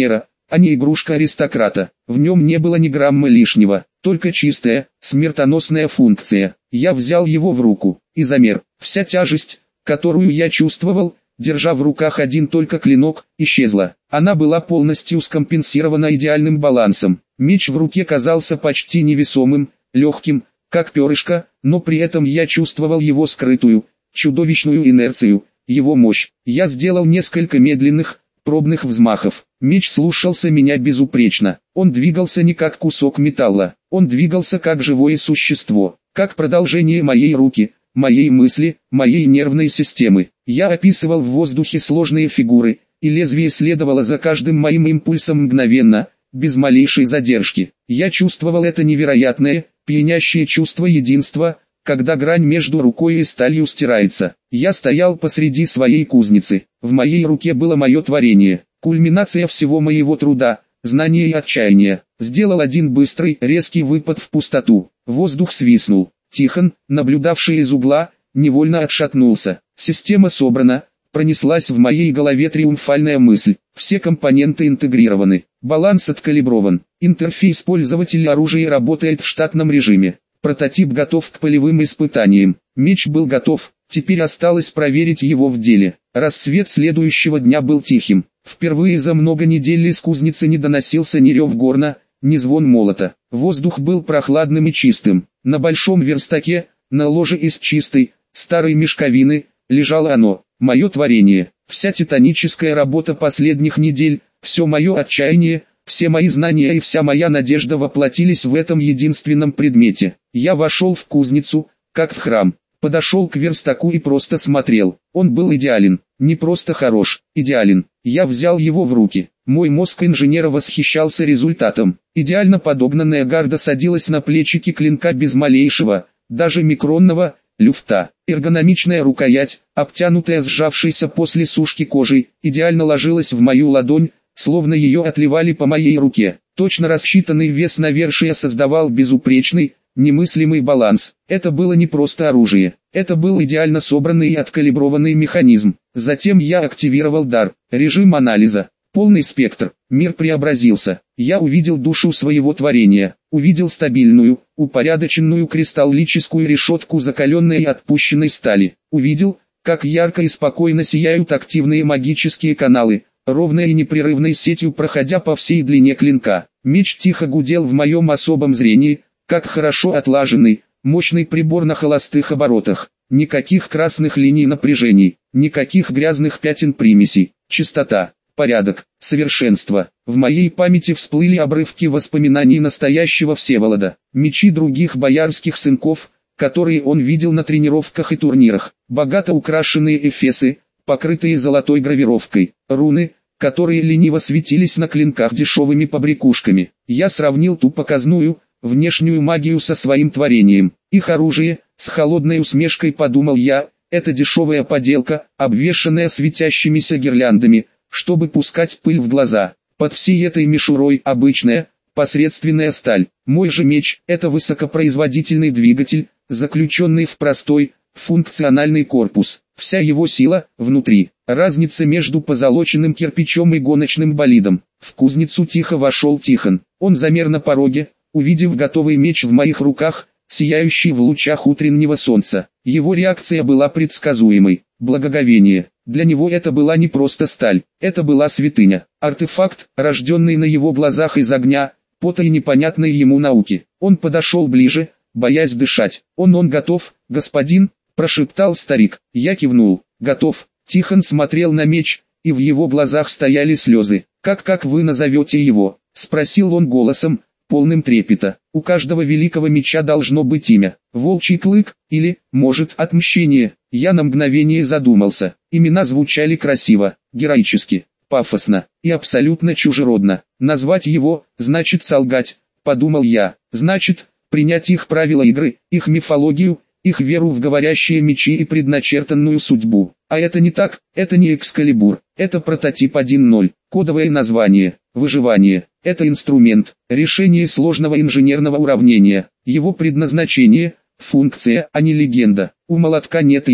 а не игрушка аристократа. В нем не было ни грамма лишнего, только чистая, смертоносная функция. Я взял его в руку и замер. Вся тяжесть, которую я чувствовал, держа в руках один только клинок, исчезла. Она была полностью скомпенсирована идеальным балансом. Меч в руке казался почти невесомым, легким, как перышко, но при этом я чувствовал его скрытую, чудовищную инерцию, его мощь. Я сделал несколько медленных, пробных взмахов. Меч слушался меня безупречно. Он двигался не как кусок металла, он двигался как живое существо, как продолжение моей руки, моей мысли, моей нервной системы. Я описывал в воздухе сложные фигуры, и лезвие следовало за каждым моим импульсом мгновенно, без малейшей задержки. Я чувствовал это невероятное, пьянящее чувство единства, когда грань между рукой и сталью стирается. Я стоял посреди своей кузницы. В моей руке было мое творение, кульминация всего моего труда, знания и отчаяния. Сделал один быстрый, резкий выпад в пустоту. Воздух свистнул. Тихон, наблюдавший из угла, невольно отшатнулся. Система собрана. Пронеслась в моей голове триумфальная мысль. Все компоненты интегрированы. Баланс откалиброван. Интерфейс пользователя оружия работает в штатном режиме. Прототип готов к полевым испытаниям. Меч был готов. Теперь осталось проверить его в деле. Рассвет следующего дня был тихим. Впервые за много недель из кузницы не доносился ни рев горна, ни звон молота. Воздух был прохладным и чистым. На большом верстаке, на ложе из чистой, старой мешковины, лежало оно, мое творение. Вся титаническая работа последних недель, все мое отчаяние, все мои знания и вся моя надежда воплотились в этом единственном предмете. Я вошел в кузницу, как в храм, подошел к верстаку и просто смотрел. Он был идеален, не просто хорош, идеален. Я взял его в руки. Мой мозг инженера восхищался результатом. Идеально подогнанная гарда садилась на плечики клинка без малейшего, даже микронного, люфта. Эргономичная рукоять, обтянутая сжавшейся после сушки кожей, идеально ложилась в мою ладонь, словно ее отливали по моей руке. Точно рассчитанный вес навершия создавал безупречный, немыслимый баланс. Это было не просто оружие, это был идеально собранный и откалиброванный механизм. Затем я активировал дар, режим анализа, полный спектр. Мир преобразился. Я увидел душу своего творения, увидел стабильную, упорядоченную кристаллическую решетку закаленной и отпущенной стали. Увидел, как ярко и спокойно сияют активные магические каналы, ровной и непрерывной сетью проходя по всей длине клинка. Меч тихо гудел в моем особом зрении, как хорошо отлаженный, мощный прибор на холостых оборотах. Никаких красных линий напряжений, никаких грязных пятен примесей. Чистота, порядок, совершенство. В моей памяти всплыли обрывки воспоминаний настоящего Всеволода. Мечи других боярских сынков, которые он видел на тренировках и турнирах. Богато украшенные эфесы, покрытые золотой гравировкой. Руны, которые лениво светились на клинках дешевыми побрякушками. Я сравнил ту показную, внешнюю магию со своим творением. Их оружие, с холодной усмешкой подумал я, это дешевая поделка, обвешанная светящимися гирляндами, чтобы пускать пыль в глаза. Под всей этой мишурой обычная, посредственная сталь. Мой же меч – это высокопроизводительный двигатель, заключенный в простой, функциональный корпус. Вся его сила внутри. Разница между позолоченным кирпичом и гоночным болидом. В кузницу тихо вошел Тихон. Он замер на пороге, увидев готовый меч в моих руках, сияющий в лучах утреннего солнца. Его реакция была предсказуемой. Благоговение. Для него это была не просто сталь, это была святыня. Артефакт, рожденный на его глазах из огня, пота и непонятной ему науки. Он подошел ближе, боясь дышать. Он готов, господин?» – прошептал старик. Я кивнул. «Готов». Тихон смотрел на меч, и в его глазах стояли слезы. «Как вы назовете его?» – спросил он голосом, полным трепета. «У каждого великого меча должно быть имя. Волчий клык, или, может, отмщение». Я на мгновение задумался. Имена звучали красиво, героически, пафосно и абсолютно чужеродно. Назвать его, значит солгать, подумал я. Значит, принять их правила игры, их мифологию, их веру в говорящие мечи и предначертанную судьбу. А это не так, это не Экскалибур, это прототип 1.0, кодовое название, выживание. Это инструмент, решение сложного инженерного уравнения. Его предназначение – функция, а не легенда. У молотка нет имени,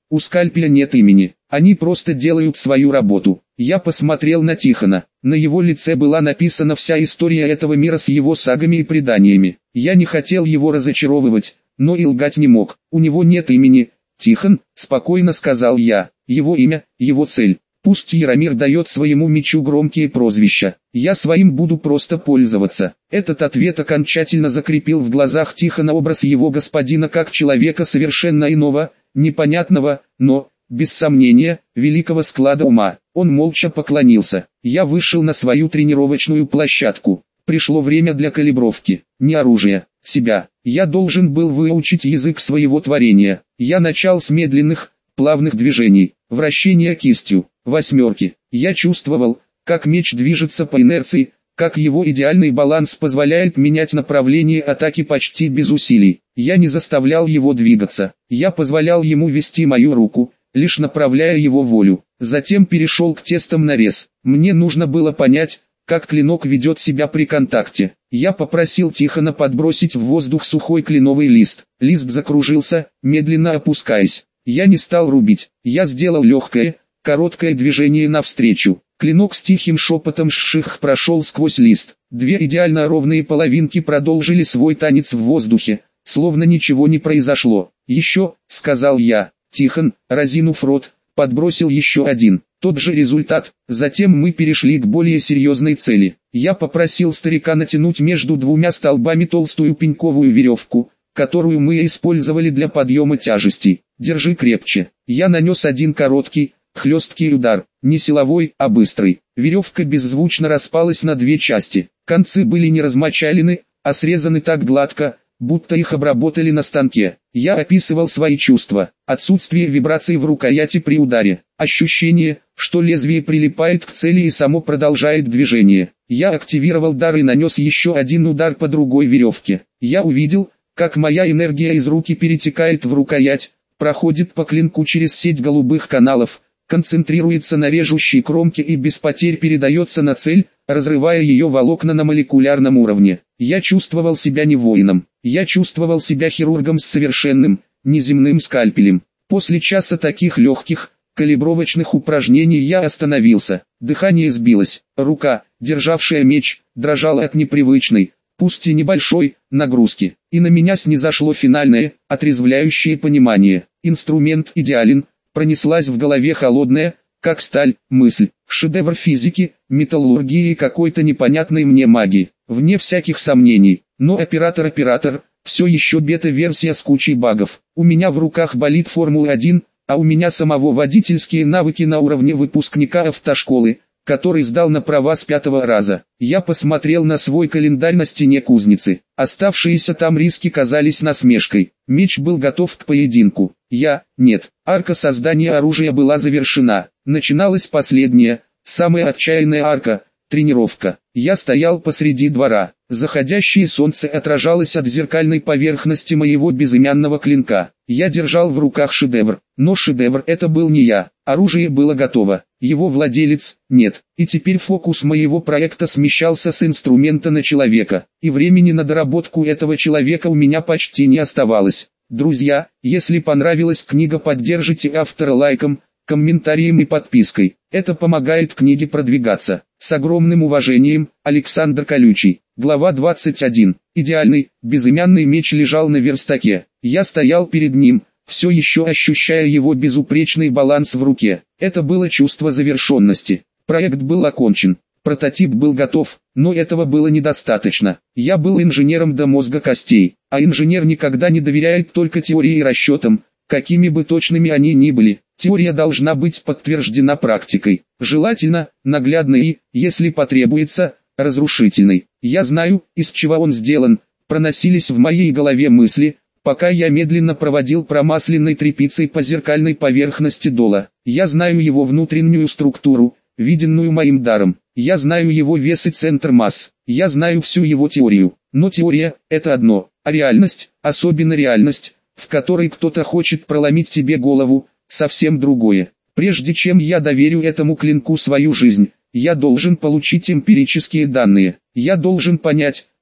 У скальпеля нет имени, они просто делают свою работу. Я посмотрел на Тихона, на его лице была написана вся история этого мира с его сагами и преданиями. Я не хотел его разочаровывать, но и лгать не мог. У него нет имени. Тихон, спокойно сказал я, его имя, его цель. Пусть Яромир дает своему мечу громкие прозвища, я своим буду просто пользоваться. Этот ответ окончательно закрепил в глазах Тихона образ его господина как человека совершенно иного, непонятного, но, без сомнения, великого склада ума. Он молча поклонился. Я вышел на свою тренировочную площадку. Пришло время для калибровки, не оружия, себя. Я должен был выучить язык своего творения. Я начал с медленных, плавных движений, вращения кистью, восьмерки. Я чувствовал, как меч движется по инерции, как его идеальный баланс позволяет менять направление атаки почти без усилий. Я не заставлял его двигаться, я позволял ему вести мою руку, лишь направляя его волю. Затем перешел к тестам нарез. Мне нужно было понять, как клинок ведет себя при контакте. Я попросил Тихона подбросить в воздух сухой кленовый лист. Лист закружился, медленно опускаясь. Я не стал рубить, я сделал легкое, короткое движение навстречу. Клинок с тихим шепотом ших прошел сквозь лист. Две идеально ровные половинки продолжили свой танец в воздухе, словно ничего не произошло. «Еще», — сказал я. Тихон, разинув рот, подбросил еще один. Тот же результат. Затем мы перешли к более серьезной цели. Я попросил старика натянуть между двумя столбами толстую пеньковую веревку, которую мы использовали для подъема тяжестей. «Держи крепче». Я нанес один короткий, хлесткий удар, не силовой, а быстрый. Веревка беззвучно распалась на две части. Концы были не размочалены, а срезаны так гладко, будто их обработали на станке. Я описывал свои чувства. Отсутствие вибраций в рукояти при ударе. Ощущение, что лезвие прилипает к цели и само продолжает движение. Я активировал дар и нанес еще один удар по другой веревке. Я увидел, как моя энергия из руки перетекает в рукоять, проходит по клинку через сеть голубых каналов, концентрируется на режущей кромке и без потерь передается на цель, разрывая ее волокна на молекулярном уровне. Я чувствовал себя не воином, я чувствовал себя хирургом с совершенным, неземным скальпелем. После часа таких легких, калибровочных упражнений я остановился, дыхание сбилось, рука, державшая меч, дрожала от непривычной, пусть и небольшой, нагрузки. И на меня снизошло финальное, отрезвляющее понимание. Инструмент идеален, пронеслась в голове холодная, как сталь, мысль. Шедевр физики, металлургии и какой-то непонятной мне магии. Вне всяких сомнений. Но оператор, все еще бета-версия с кучей багов. У меня в руках болид Формулы-1, а у меня самого водительские навыки на уровне выпускника автошколы, который сдал на права с 5-го раза. Я посмотрел на свой календарь на стене кузницы. Оставшиеся там риски казались насмешкой. Меч был готов к поединку. Нет. Арка создания оружия была завершена. Начиналась последняя, самая отчаянная арка – тренировка. Я стоял посреди двора. Заходящее солнце отражалось от зеркальной поверхности моего безымянного клинка. Я держал в руках шедевр, но шедевр это был не я. Оружие было готово, его владелец – нет. И теперь фокус моего проекта смещался с инструмента на человека. И времени на доработку этого человека у меня почти не оставалось. Друзья, если понравилась книга, поддержите автора лайком, комментарием и подпиской. Это помогает книге продвигаться. С огромным уважением, Александр Колючий. Глава 21. Идеальный, безымянный меч лежал на верстаке. Я стоял перед ним, все еще ощущая его безупречный баланс в руке. Это было чувство завершенности. Проект был окончен. Прототип был готов, но этого было недостаточно. Я был инженером до мозга костей, а инженер никогда не доверяет только теории и расчетам, какими бы точными они ни были. Теория должна быть подтверждена практикой, желательно, наглядной и, если потребуется, разрушительной. Я знаю, из чего он сделан, проносились в моей голове мысли, пока я медленно проводил промасленной тряпицей по зеркальной поверхности дола. Я знаю его внутреннюю структуру, виденную моим даром. Я знаю его вес и центр масс. Я знаю всю его теорию. Но теория – это одно, а реальность, особенно реальность, в которой кто-то хочет проломить тебе голову, совсем другое. Прежде чем я доверю этому клинку свою жизнь, я должен получить эмпирические данные. Я должен понять,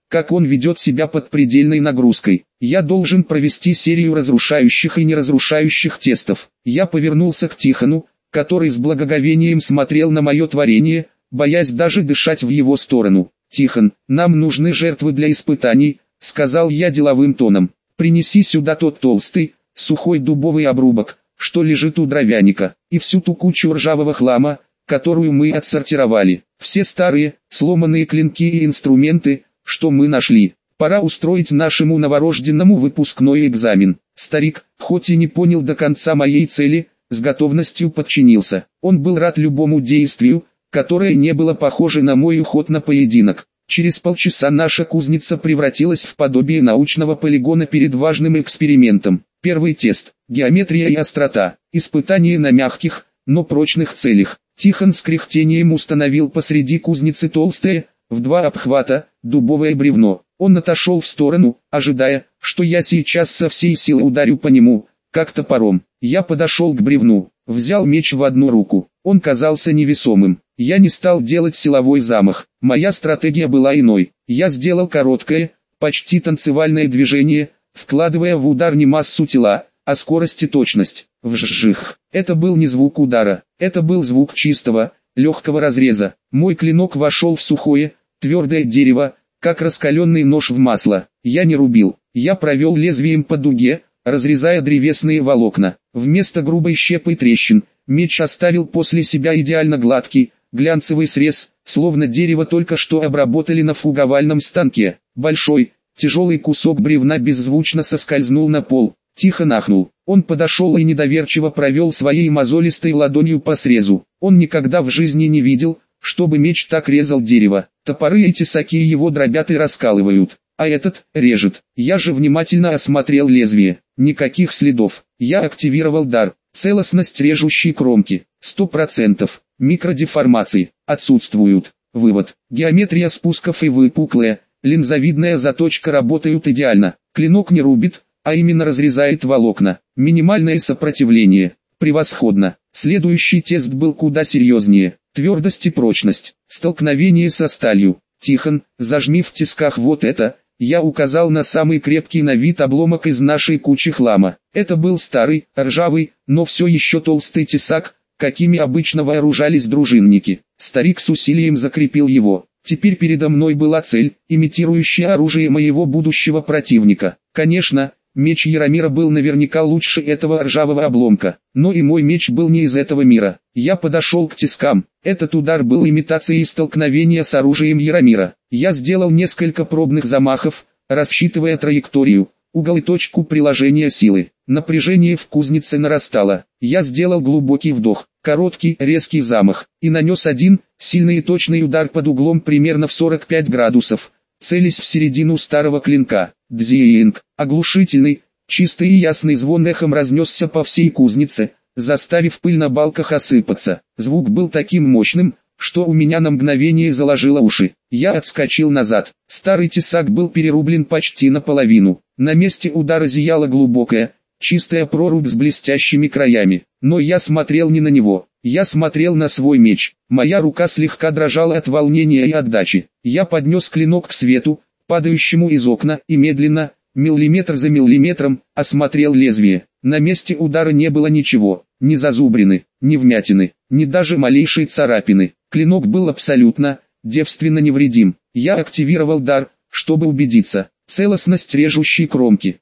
как он ведет себя под предельной нагрузкой. Я должен провести серию разрушающих и неразрушающих тестов. Я повернулся к Тихону, который с благоговением смотрел на мое творение, боясь даже дышать в его сторону. «Тихон, нам нужны жертвы для испытаний», — сказал я деловым тоном. «Принеси сюда тот толстый, сухой дубовый обрубок, что лежит у дровяника, и всю ту кучу ржавого хлама, которую мы отсортировали, все старые, сломанные клинки и инструменты, что мы нашли. Пора устроить нашему новорожденному выпускной экзамен». Старик, хоть и не понял до конца моей цели, с готовностью подчинился. Он был рад любому действию, которое не было похоже на мой уход на поединок. Через полчаса наша кузница превратилась в подобие научного полигона перед важным экспериментом. Первый тест – геометрия и острота. Испытание на мягких, но прочных целях. Тихон с кряхтением установил посреди кузницы толстое, в 2 обхвата, дубовое бревно. Он отошел в сторону, ожидая, что я сейчас со всей силы ударю по нему, как топором. Я подошел к бревну, взял меч в одну руку. Он казался невесомым. Я не стал делать силовой замах. Моя стратегия была иной. Я сделал короткое, почти танцевальное движение, вкладывая в удар не массу тела, а скорость и точность. Вжжих. Это был не звук удара, это был звук чистого, легкого разреза. Мой клинок вошел в сухое, твердое дерево, как раскаленный нож в масло. Я не рубил, я провел лезвием по дуге, разрезая древесные волокна. Вместо грубой щепы и трещин, меч оставил после себя идеально гладкий, глянцевый срез, словно дерево только что обработали на фуговальном станке. Большой, тяжелый кусок бревна беззвучно соскользнул на пол. Тихо ахнул. Он подошел и недоверчиво провел своей мозолистой ладонью по срезу. Он никогда в жизни не видел, чтобы меч так резал дерево. Топоры и тесаки его дробят и раскалывают, а этот режет. Я же внимательно осмотрел лезвие. Никаких следов. Я активировал дар. Целостность режущей кромки. 100%. Микродеформации отсутствуют. Вывод. Геометрия спусков и выпуклая, линзовидная заточка работают идеально. Клинок не рубит, а именно разрезает волокна. Минимальное сопротивление. Превосходно. Следующий тест был куда серьезнее. Твердость и прочность. Столкновение со сталью. Тихон, зажми в тисках вот это. Я указал на самый крепкий на вид обломок из нашей кучи хлама. Это был старый, ржавый, но все еще толстый тесак, какими обычно вооружались дружинники. Старик с усилием закрепил его. Теперь передо мной была цель, имитирующая оружие моего будущего противника. Конечно, меч Яромира был наверняка лучше этого ржавого обломка, но и мой меч был не из этого мира. Я подошел к тискам. Этот удар был имитацией столкновения с оружием Яромира. Я сделал несколько пробных замахов, рассчитывая траекторию, угол и точку приложения силы. Напряжение в кузнице нарастало. Я сделал глубокий вдох, короткий, резкий замах, и нанес один, сильный и точный удар под углом примерно в 45 градусов, целясь в середину старого клинка. Дзиинг, оглушительный, чистый и ясный звон эхом разнесся по всей кузнице, заставив пыль на балках осыпаться. Звук был таким мощным, что у меня на мгновение заложило уши. Я отскочил назад. Старый тесак был перерублен почти наполовину. На месте удара зияла глубокая, чистая прорубь с блестящими краями. Но я смотрел не на него. Я смотрел на свой меч. Моя рука слегка дрожала от волнения и отдачи. Я поднес клинок к свету, падающему из окна, и медленно, миллиметр за миллиметром, осмотрел лезвие. На месте удара не было ничего, ни зазубрины, ни вмятины, ни даже малейшей царапины. Клинок был абсолютно, девственно невредим. Я активировал дар, чтобы убедиться. Целостность режущей кромки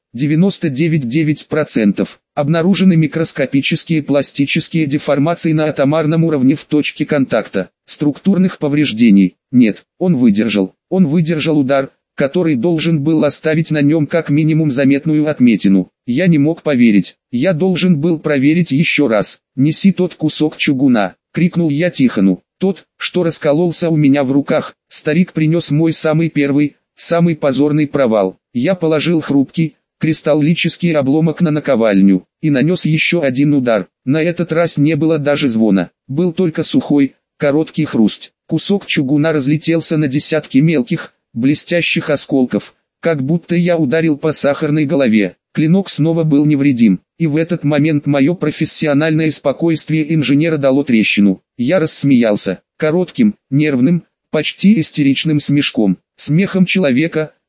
99,9%. Обнаружены микроскопические пластические деформации на атомарном уровне в точке контакта. Структурных повреждений нет. Он выдержал удар, который должен был оставить на нем как минимум заметную отметину. Я не мог поверить. Я должен был проверить еще раз. «Неси тот кусок чугуна», — крикнул я Тихону. Тот, что раскололся у меня в руках. Старик принес мой самый первый, самый позорный провал. Я положил хрупкий, кристаллический обломок на наковальню и нанес еще один удар. На этот раз не было даже звона. Был только сухой, короткий хруст. Кусок чугуна разлетелся на десятки мелких, блестящих осколков, как будто я ударил по сахарной голове. Клинок снова был невредим, и в этот момент мое профессиональное спокойствие инженера дало трещину. Я рассмеялся, коротким, нервным, почти истеричным смешком, смехом человека,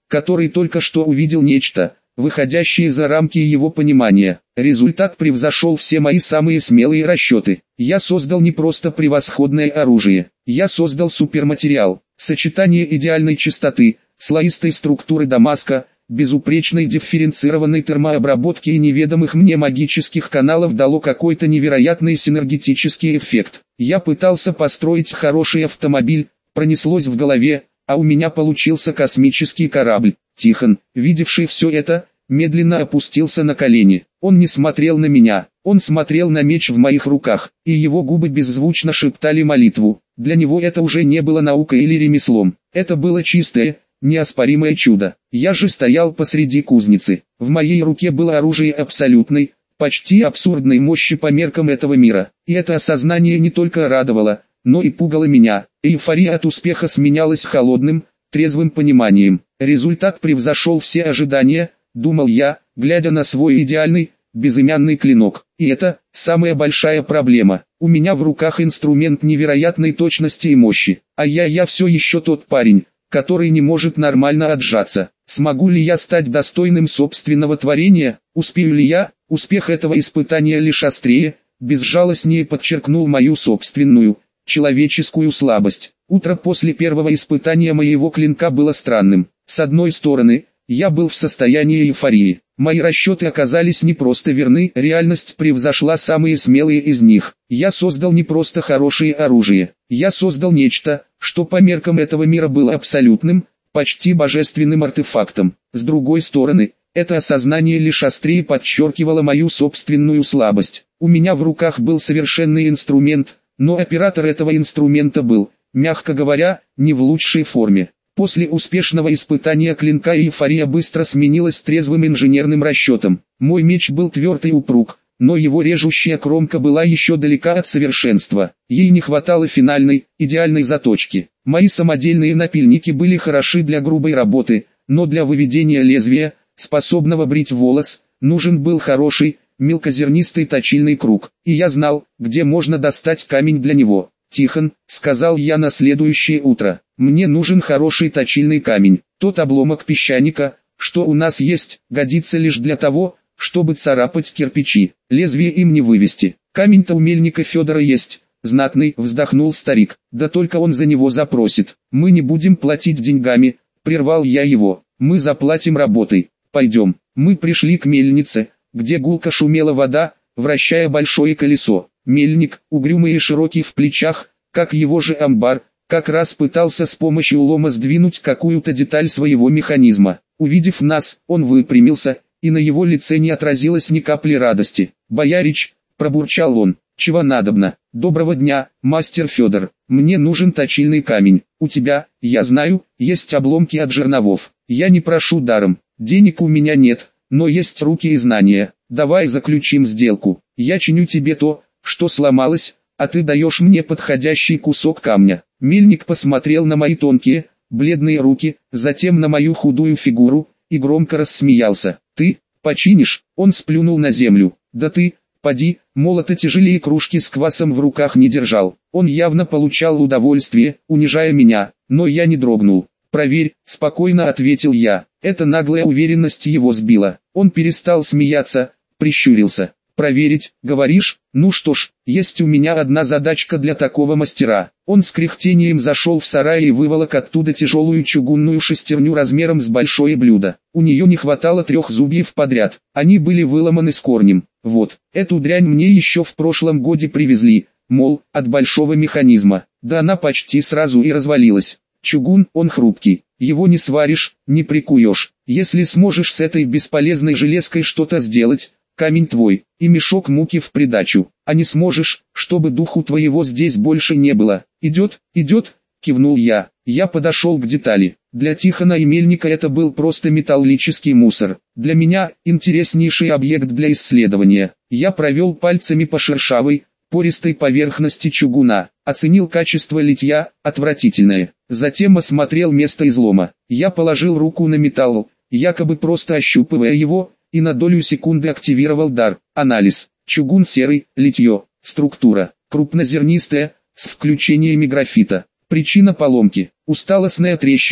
который только что увидел нечто, выходящее за рамки его понимания. Результат превзошел все мои самые смелые расчеты. Я создал не просто превосходное оружие, я создал суперматериал, сочетание идеальной чистоты, слоистой структуры Дамаска, безупречной дифференцированной термообработки и неведомых мне магических каналов дало какой-то невероятный синергетический эффект. Я пытался построить хороший автомобиль, пронеслось в голове, а у меня получился космический корабль. Тихон, видевший все это, медленно опустился на колени. Он не смотрел на меня, он смотрел на меч в моих руках, и его губы беззвучно шептали молитву. Для него это уже не было наукой или ремеслом, это было чистое, неоспоримое чудо. Я же стоял посреди кузницы. В моей руке было оружие абсолютной, почти абсурдной мощи по меркам этого мира. И это осознание не только радовало, но и пугало меня. Эйфория от успеха сменялась холодным, трезвым пониманием. Результат превзошел все ожидания, думал я, глядя на свой идеальный, безымянный клинок. И это самая большая проблема. У меня в руках инструмент невероятной точности и мощи. А я все еще тот парень, который не может нормально отжаться. Смогу ли я стать достойным собственного творения? Успею ли я? Успех этого испытания лишь острее, безжалостнее подчеркнул мою собственную, человеческую слабость. Утро после первого испытания моего клинка было странным. С одной стороны, я был в состоянии эйфории. Мои расчеты оказались не просто верны, реальность превзошла самые смелые из них. Я создал не просто хорошее оружие. Я создал нечто, что по меркам этого мира было абсолютным, почти божественным артефактом. С другой стороны, это осознание лишь острее подчеркивало мою собственную слабость. У меня в руках был совершенный инструмент, но оператор этого инструмента был, мягко говоря, не в лучшей форме. После успешного испытания клинка эйфория быстро сменилась трезвым инженерным расчетом. Мой меч был тверд и упруг, но его режущая кромка была еще далека от совершенства. Ей не хватало финальной, идеальной заточки. Мои самодельные напильники были хороши для грубой работы, но для выведения лезвия, способного брить волос, нужен был хороший, мелкозернистый точильный круг. И я знал, где можно достать камень для него. «Тихон», — сказал я на следующее утро, — «мне нужен хороший точильный камень. Тот обломок песчаника, что у нас есть, годится лишь для того, чтобы царапать кирпичи. Лезвие им не вывести. Камень-то у мельника Федора есть». «Знатный», — вздохнул старик, — «да только он за него запросит». «Мы не будем платить деньгами», — прервал я его, — «мы заплатим работой. Пойдем». Мы пришли к мельнице, где гулко шумела вода, вращая большое колесо. Мельник, угрюмый и широкий в плечах, как его же амбар, как раз пытался с помощью лома сдвинуть какую-то деталь своего механизма. Увидев нас, он выпрямился, и на его лице не отразилось ни капли радости. «Боярич», — пробурчал он, — «чего надобно?» «Доброго дня, мастер Федор, мне нужен точильный камень. У тебя, я знаю, есть обломки от жерновов. Я не прошу даром, денег у меня нет, но есть руки и знания. Давай заключим сделку. Я чиню тебе то, что сломалось, а ты даешь мне подходящий кусок камня». Мельник посмотрел на мои тонкие, бледные руки, затем на мою худую фигуру, и громко рассмеялся. «Ты, починишь?» Он сплюнул на землю. «Да ты, поди», молота тяжелее кружки с квасом в руках не держал. Он явно получал удовольствие, унижая меня, но я не дрогнул. «Проверь», — спокойно ответил я. Эта наглая уверенность его сбила. Он перестал смеяться, прищурился. «Проверить, говоришь? Ну что ж, есть у меня одна задачка для такого мастера». Он с кряхтением зашел в сарай и выволок оттуда тяжелую чугунную шестерню размером с большое блюдо. У нее не хватало 3 зубьев подряд, они были выломаны с корнем. «Вот, эту дрянь мне еще в прошлом годе привезли, мол, от большого механизма». Да она почти сразу и развалилась. Чугун, он хрупкий, его не сваришь, не прикуешь. Если сможешь с этой бесполезной железкой что-то сделать, камень твой, и мешок муки в придачу. А не сможешь, чтобы духу твоего здесь больше не было. «Идет, идет», — кивнул я. Я подошел к детали. Для Тихона и Мельника это был просто металлический мусор. Для меня — интереснейший объект для исследования. Я провел пальцами по шершавой, пористой поверхности чугуна, оценил качество литья, отвратительное. Затем осмотрел место излома. Я положил руку на металл, якобы просто ощупывая его, и на долю секунды активировал дар. Анализ. Чугун серый, литье, структура, крупнозернистая, с включениями графита. Причина поломки. Усталостная трещина,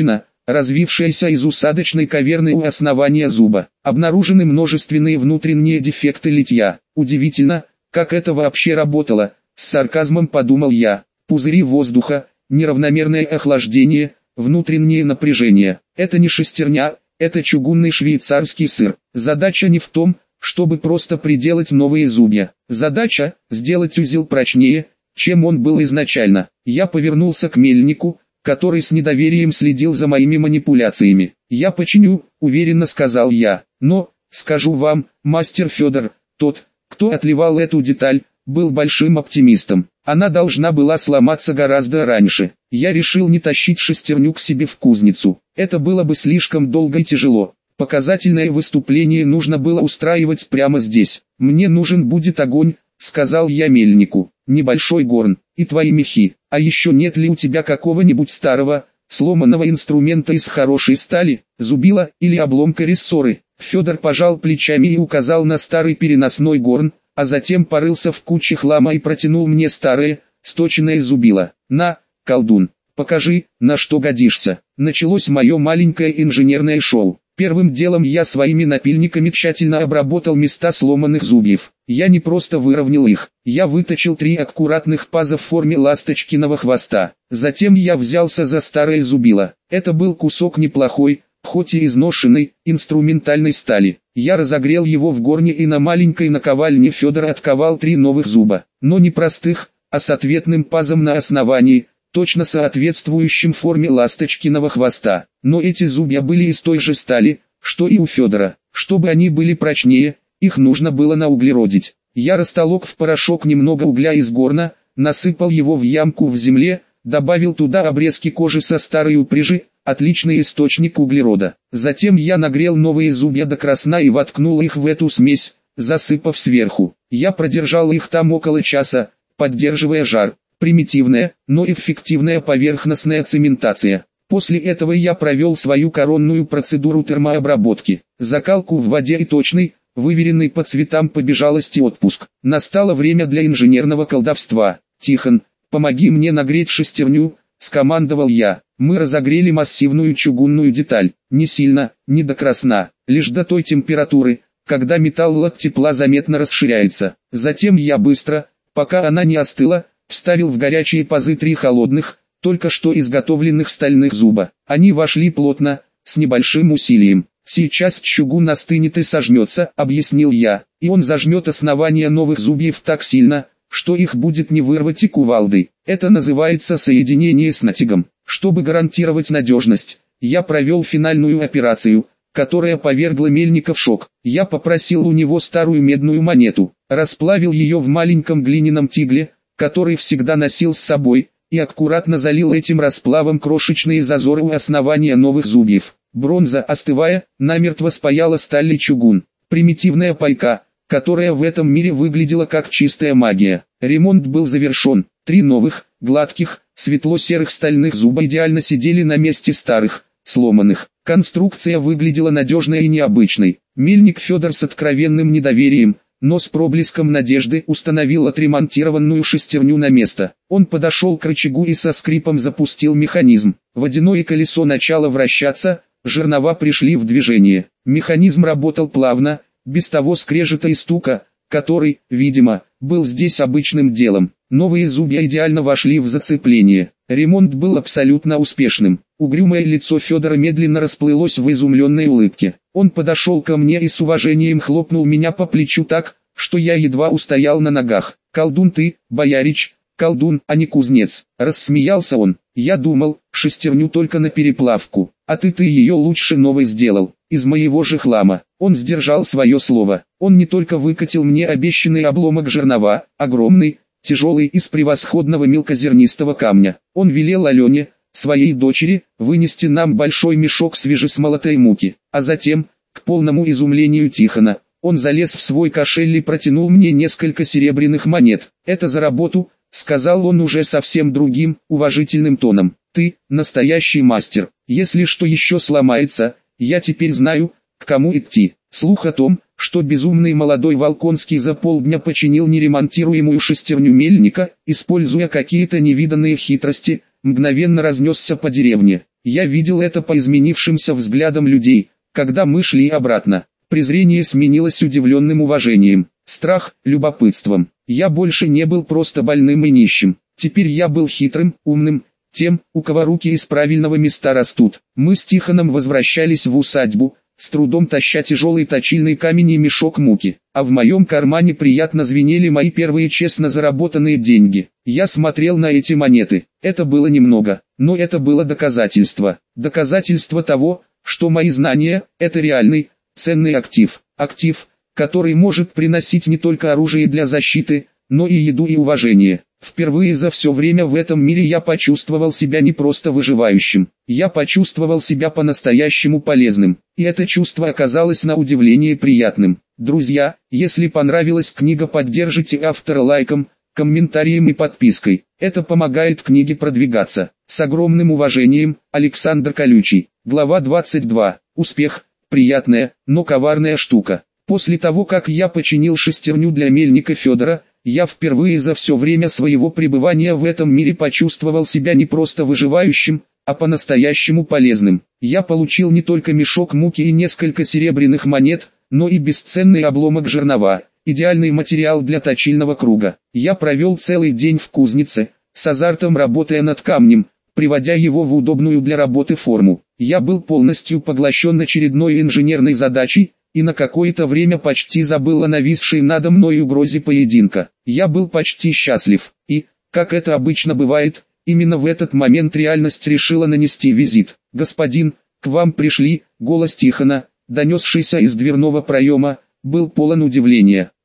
развившаяся из усадочной каверны у основания зуба. Обнаружены множественные внутренние дефекты литья. Удивительно, как это вообще работало, с сарказмом подумал я. Пузыри воздуха, неравномерное охлаждение, внутреннее напряжение. Это не шестерня, это чугунный швейцарский сыр. Задача не в том, чтобы просто приделать новые зубья. Задача – сделать узел прочнее, чем он был изначально. Я повернулся к мельнику, который с недоверием следил за моими манипуляциями. «Я починю», – уверенно сказал я. «Но, скажу вам, мастер Федор, тот, кто отливал эту деталь, был большим оптимистом. Она должна была сломаться гораздо раньше. Я решил не тащить шестерню к себе в кузницу. Это было бы слишком долго и тяжело. Показательное выступление нужно было устраивать прямо здесь. «Мне нужен будет огонь», — сказал я мельнику. «Небольшой горн, и твои мехи. А еще нет ли у тебя какого-нибудь старого, сломанного инструмента из хорошей стали, зубила или обломка рессоры?» Федор пожал плечами и указал на старый переносной горн, а затем порылся в куче хлама и протянул мне старое, сточенное зубило. «На, колдун, покажи, на что годишься». Началось мое маленькое инженерное шоу. Первым делом я своими напильниками тщательно обработал места сломанных зубьев. Я не просто выровнял их, я выточил 3 аккуратных паза в форме ласточкиного хвоста. Затем я взялся за старое зубило. Это был кусок неплохой, хоть и изношенной, инструментальной стали. Я разогрел его в горне и на маленькой наковальне Федор отковал 3 новых зуба, но не простых, а с ответным пазом на основании, точно соответствующим форме ласточкиного хвоста. Но эти зубья были из той же стали, что и у Федора. Чтобы они были прочнее, их нужно было науглеродить. Я растолок в порошок немного угля из горна, насыпал его в ямку в земле, добавил туда обрезки кожи со старой упряжи, отличный источник углерода. Затем я нагрел новые зубья до красна и воткнул их в эту смесь, засыпав сверху. Я продержал их там около часа, поддерживая жар. Примитивная, но эффективная поверхностная цементация. После этого я провел свою коронную процедуру термообработки. Закалку в воде и точный, выверенный по цветам побежалости отпуск. Настало время для инженерного колдовства. «Тихон, помоги мне нагреть шестерню», — скомандовал я. Мы разогрели массивную чугунную деталь. Не сильно, не до красна, лишь до той температуры, когда металл от тепла заметно расширяется. Затем я быстро, пока она не остыла, вставил в горячие пазы 3 холодных, только что изготовленных стальных зуба. Они вошли плотно, с небольшим усилием. «Сейчас чугун остынет и сожмется», — объяснил я, — «и он зажмет основание новых зубьев так сильно, что их будет не вырвать и кувалдой. Это называется соединение с натягом». Чтобы гарантировать надежность, я провел финальную операцию, которая повергла мельника в шок. Я попросил у него старую медную монету, расплавил ее в маленьком глиняном тигле, который всегда носил с собой, и аккуратно залил этим расплавом крошечные зазоры у основания новых зубьев. Бронза, остывая, намертво спаяла сталь и чугун. Примитивная пайка, которая в этом мире выглядела как чистая магия. Ремонт был завершен. 3 новых, гладких, светло-серых стальных зуба идеально сидели на месте старых, сломанных. Конструкция выглядела надежной и необычной. Мельник Федор с откровенным недоверием, но с проблеском надежды установил отремонтированную шестерню на место. Он подошел к рычагу и со скрипом запустил механизм. Водяное колесо начало вращаться, жернова пришли в движение. Механизм работал плавно, без того скрежета и стука, который, видимо, был здесь обычным делом. Новые зубья идеально вошли в зацепление. Ремонт был абсолютно успешным. Угрюмое лицо Федора медленно расплылось в изумленной улыбке. Он подошел ко мне и с уважением хлопнул меня по плечу так, что я едва устоял на ногах. «Колдун ты, боярич, колдун, а не кузнец», — рассмеялся он. «Я думал, шестерню только на переплавку, а ты ее лучше новой сделал, из моего же хлама». Он сдержал свое слово. Он не только выкатил мне обещанный обломок жернова, огромный, тяжелый из превосходного мелкозернистого камня. Он велел Алене, своей дочери, вынести нам большой мешок свежесмолотой муки, а затем, к полному изумлению Тихона, он залез в свой кошель и протянул мне несколько серебряных монет. «Это за работу», — сказал он уже совсем другим, уважительным тоном. «Ты, настоящий мастер. Если что еще сломается, я теперь знаю, к кому идти». Слух о том, что безумный молодой Волконский за полдня починил неремонтируемую шестерню мельника, используя какие-то невиданные хитрости, мгновенно разнесся по деревне. Я видел это по изменившимся взглядам людей, когда мы шли обратно. Презрение сменилось удивленным уважением, страх – любопытством. Я больше не был просто больным и нищим. Теперь я был хитрым, умным, тем, у кого руки из правильного места растут. Мы с Тихоном возвращались в усадьбу, с трудом таща тяжелый точильный камень и мешок муки. А в моем кармане приятно звенели мои первые честно заработанные деньги. Я смотрел на эти монеты. Это было немного, но это было доказательство. Доказательство того, что мои знания – это реальный, ценный актив. Актив, который может приносить не только оружие для защиты, но и еду и уважение. Впервые за все время в этом мире я почувствовал себя не просто выживающим. Я почувствовал себя по-настоящему полезным. И это чувство оказалось на удивление приятным. Друзья, если понравилась книга, поддержите автора лайком, комментарием и подпиской. Это помогает книге продвигаться. С огромным уважением, Александр Колючий. Глава 22. Успех – приятная, но коварная штука. После того, как я починил шестерню для мельника Федора, я впервые за все время своего пребывания в этом мире почувствовал себя не просто выживающим, а по-настоящему полезным. Я получил не только мешок муки и несколько серебряных монет, но и бесценный обломок жернова, идеальный материал для точильного круга. Я провел целый день в кузнице, с азартом работая над камнем, приводя его в удобную для работы форму. Я был полностью поглощен очередной инженерной задачей, и на какое-то время почти забыл о нависшей надо мной угрозе поединка. Я был почти счастлив, и, как это обычно бывает, именно в этот момент реальность решила нанести визит. «Господин, к вам пришли», голос Тихона, донесшийся из дверного проема, был полон удивления.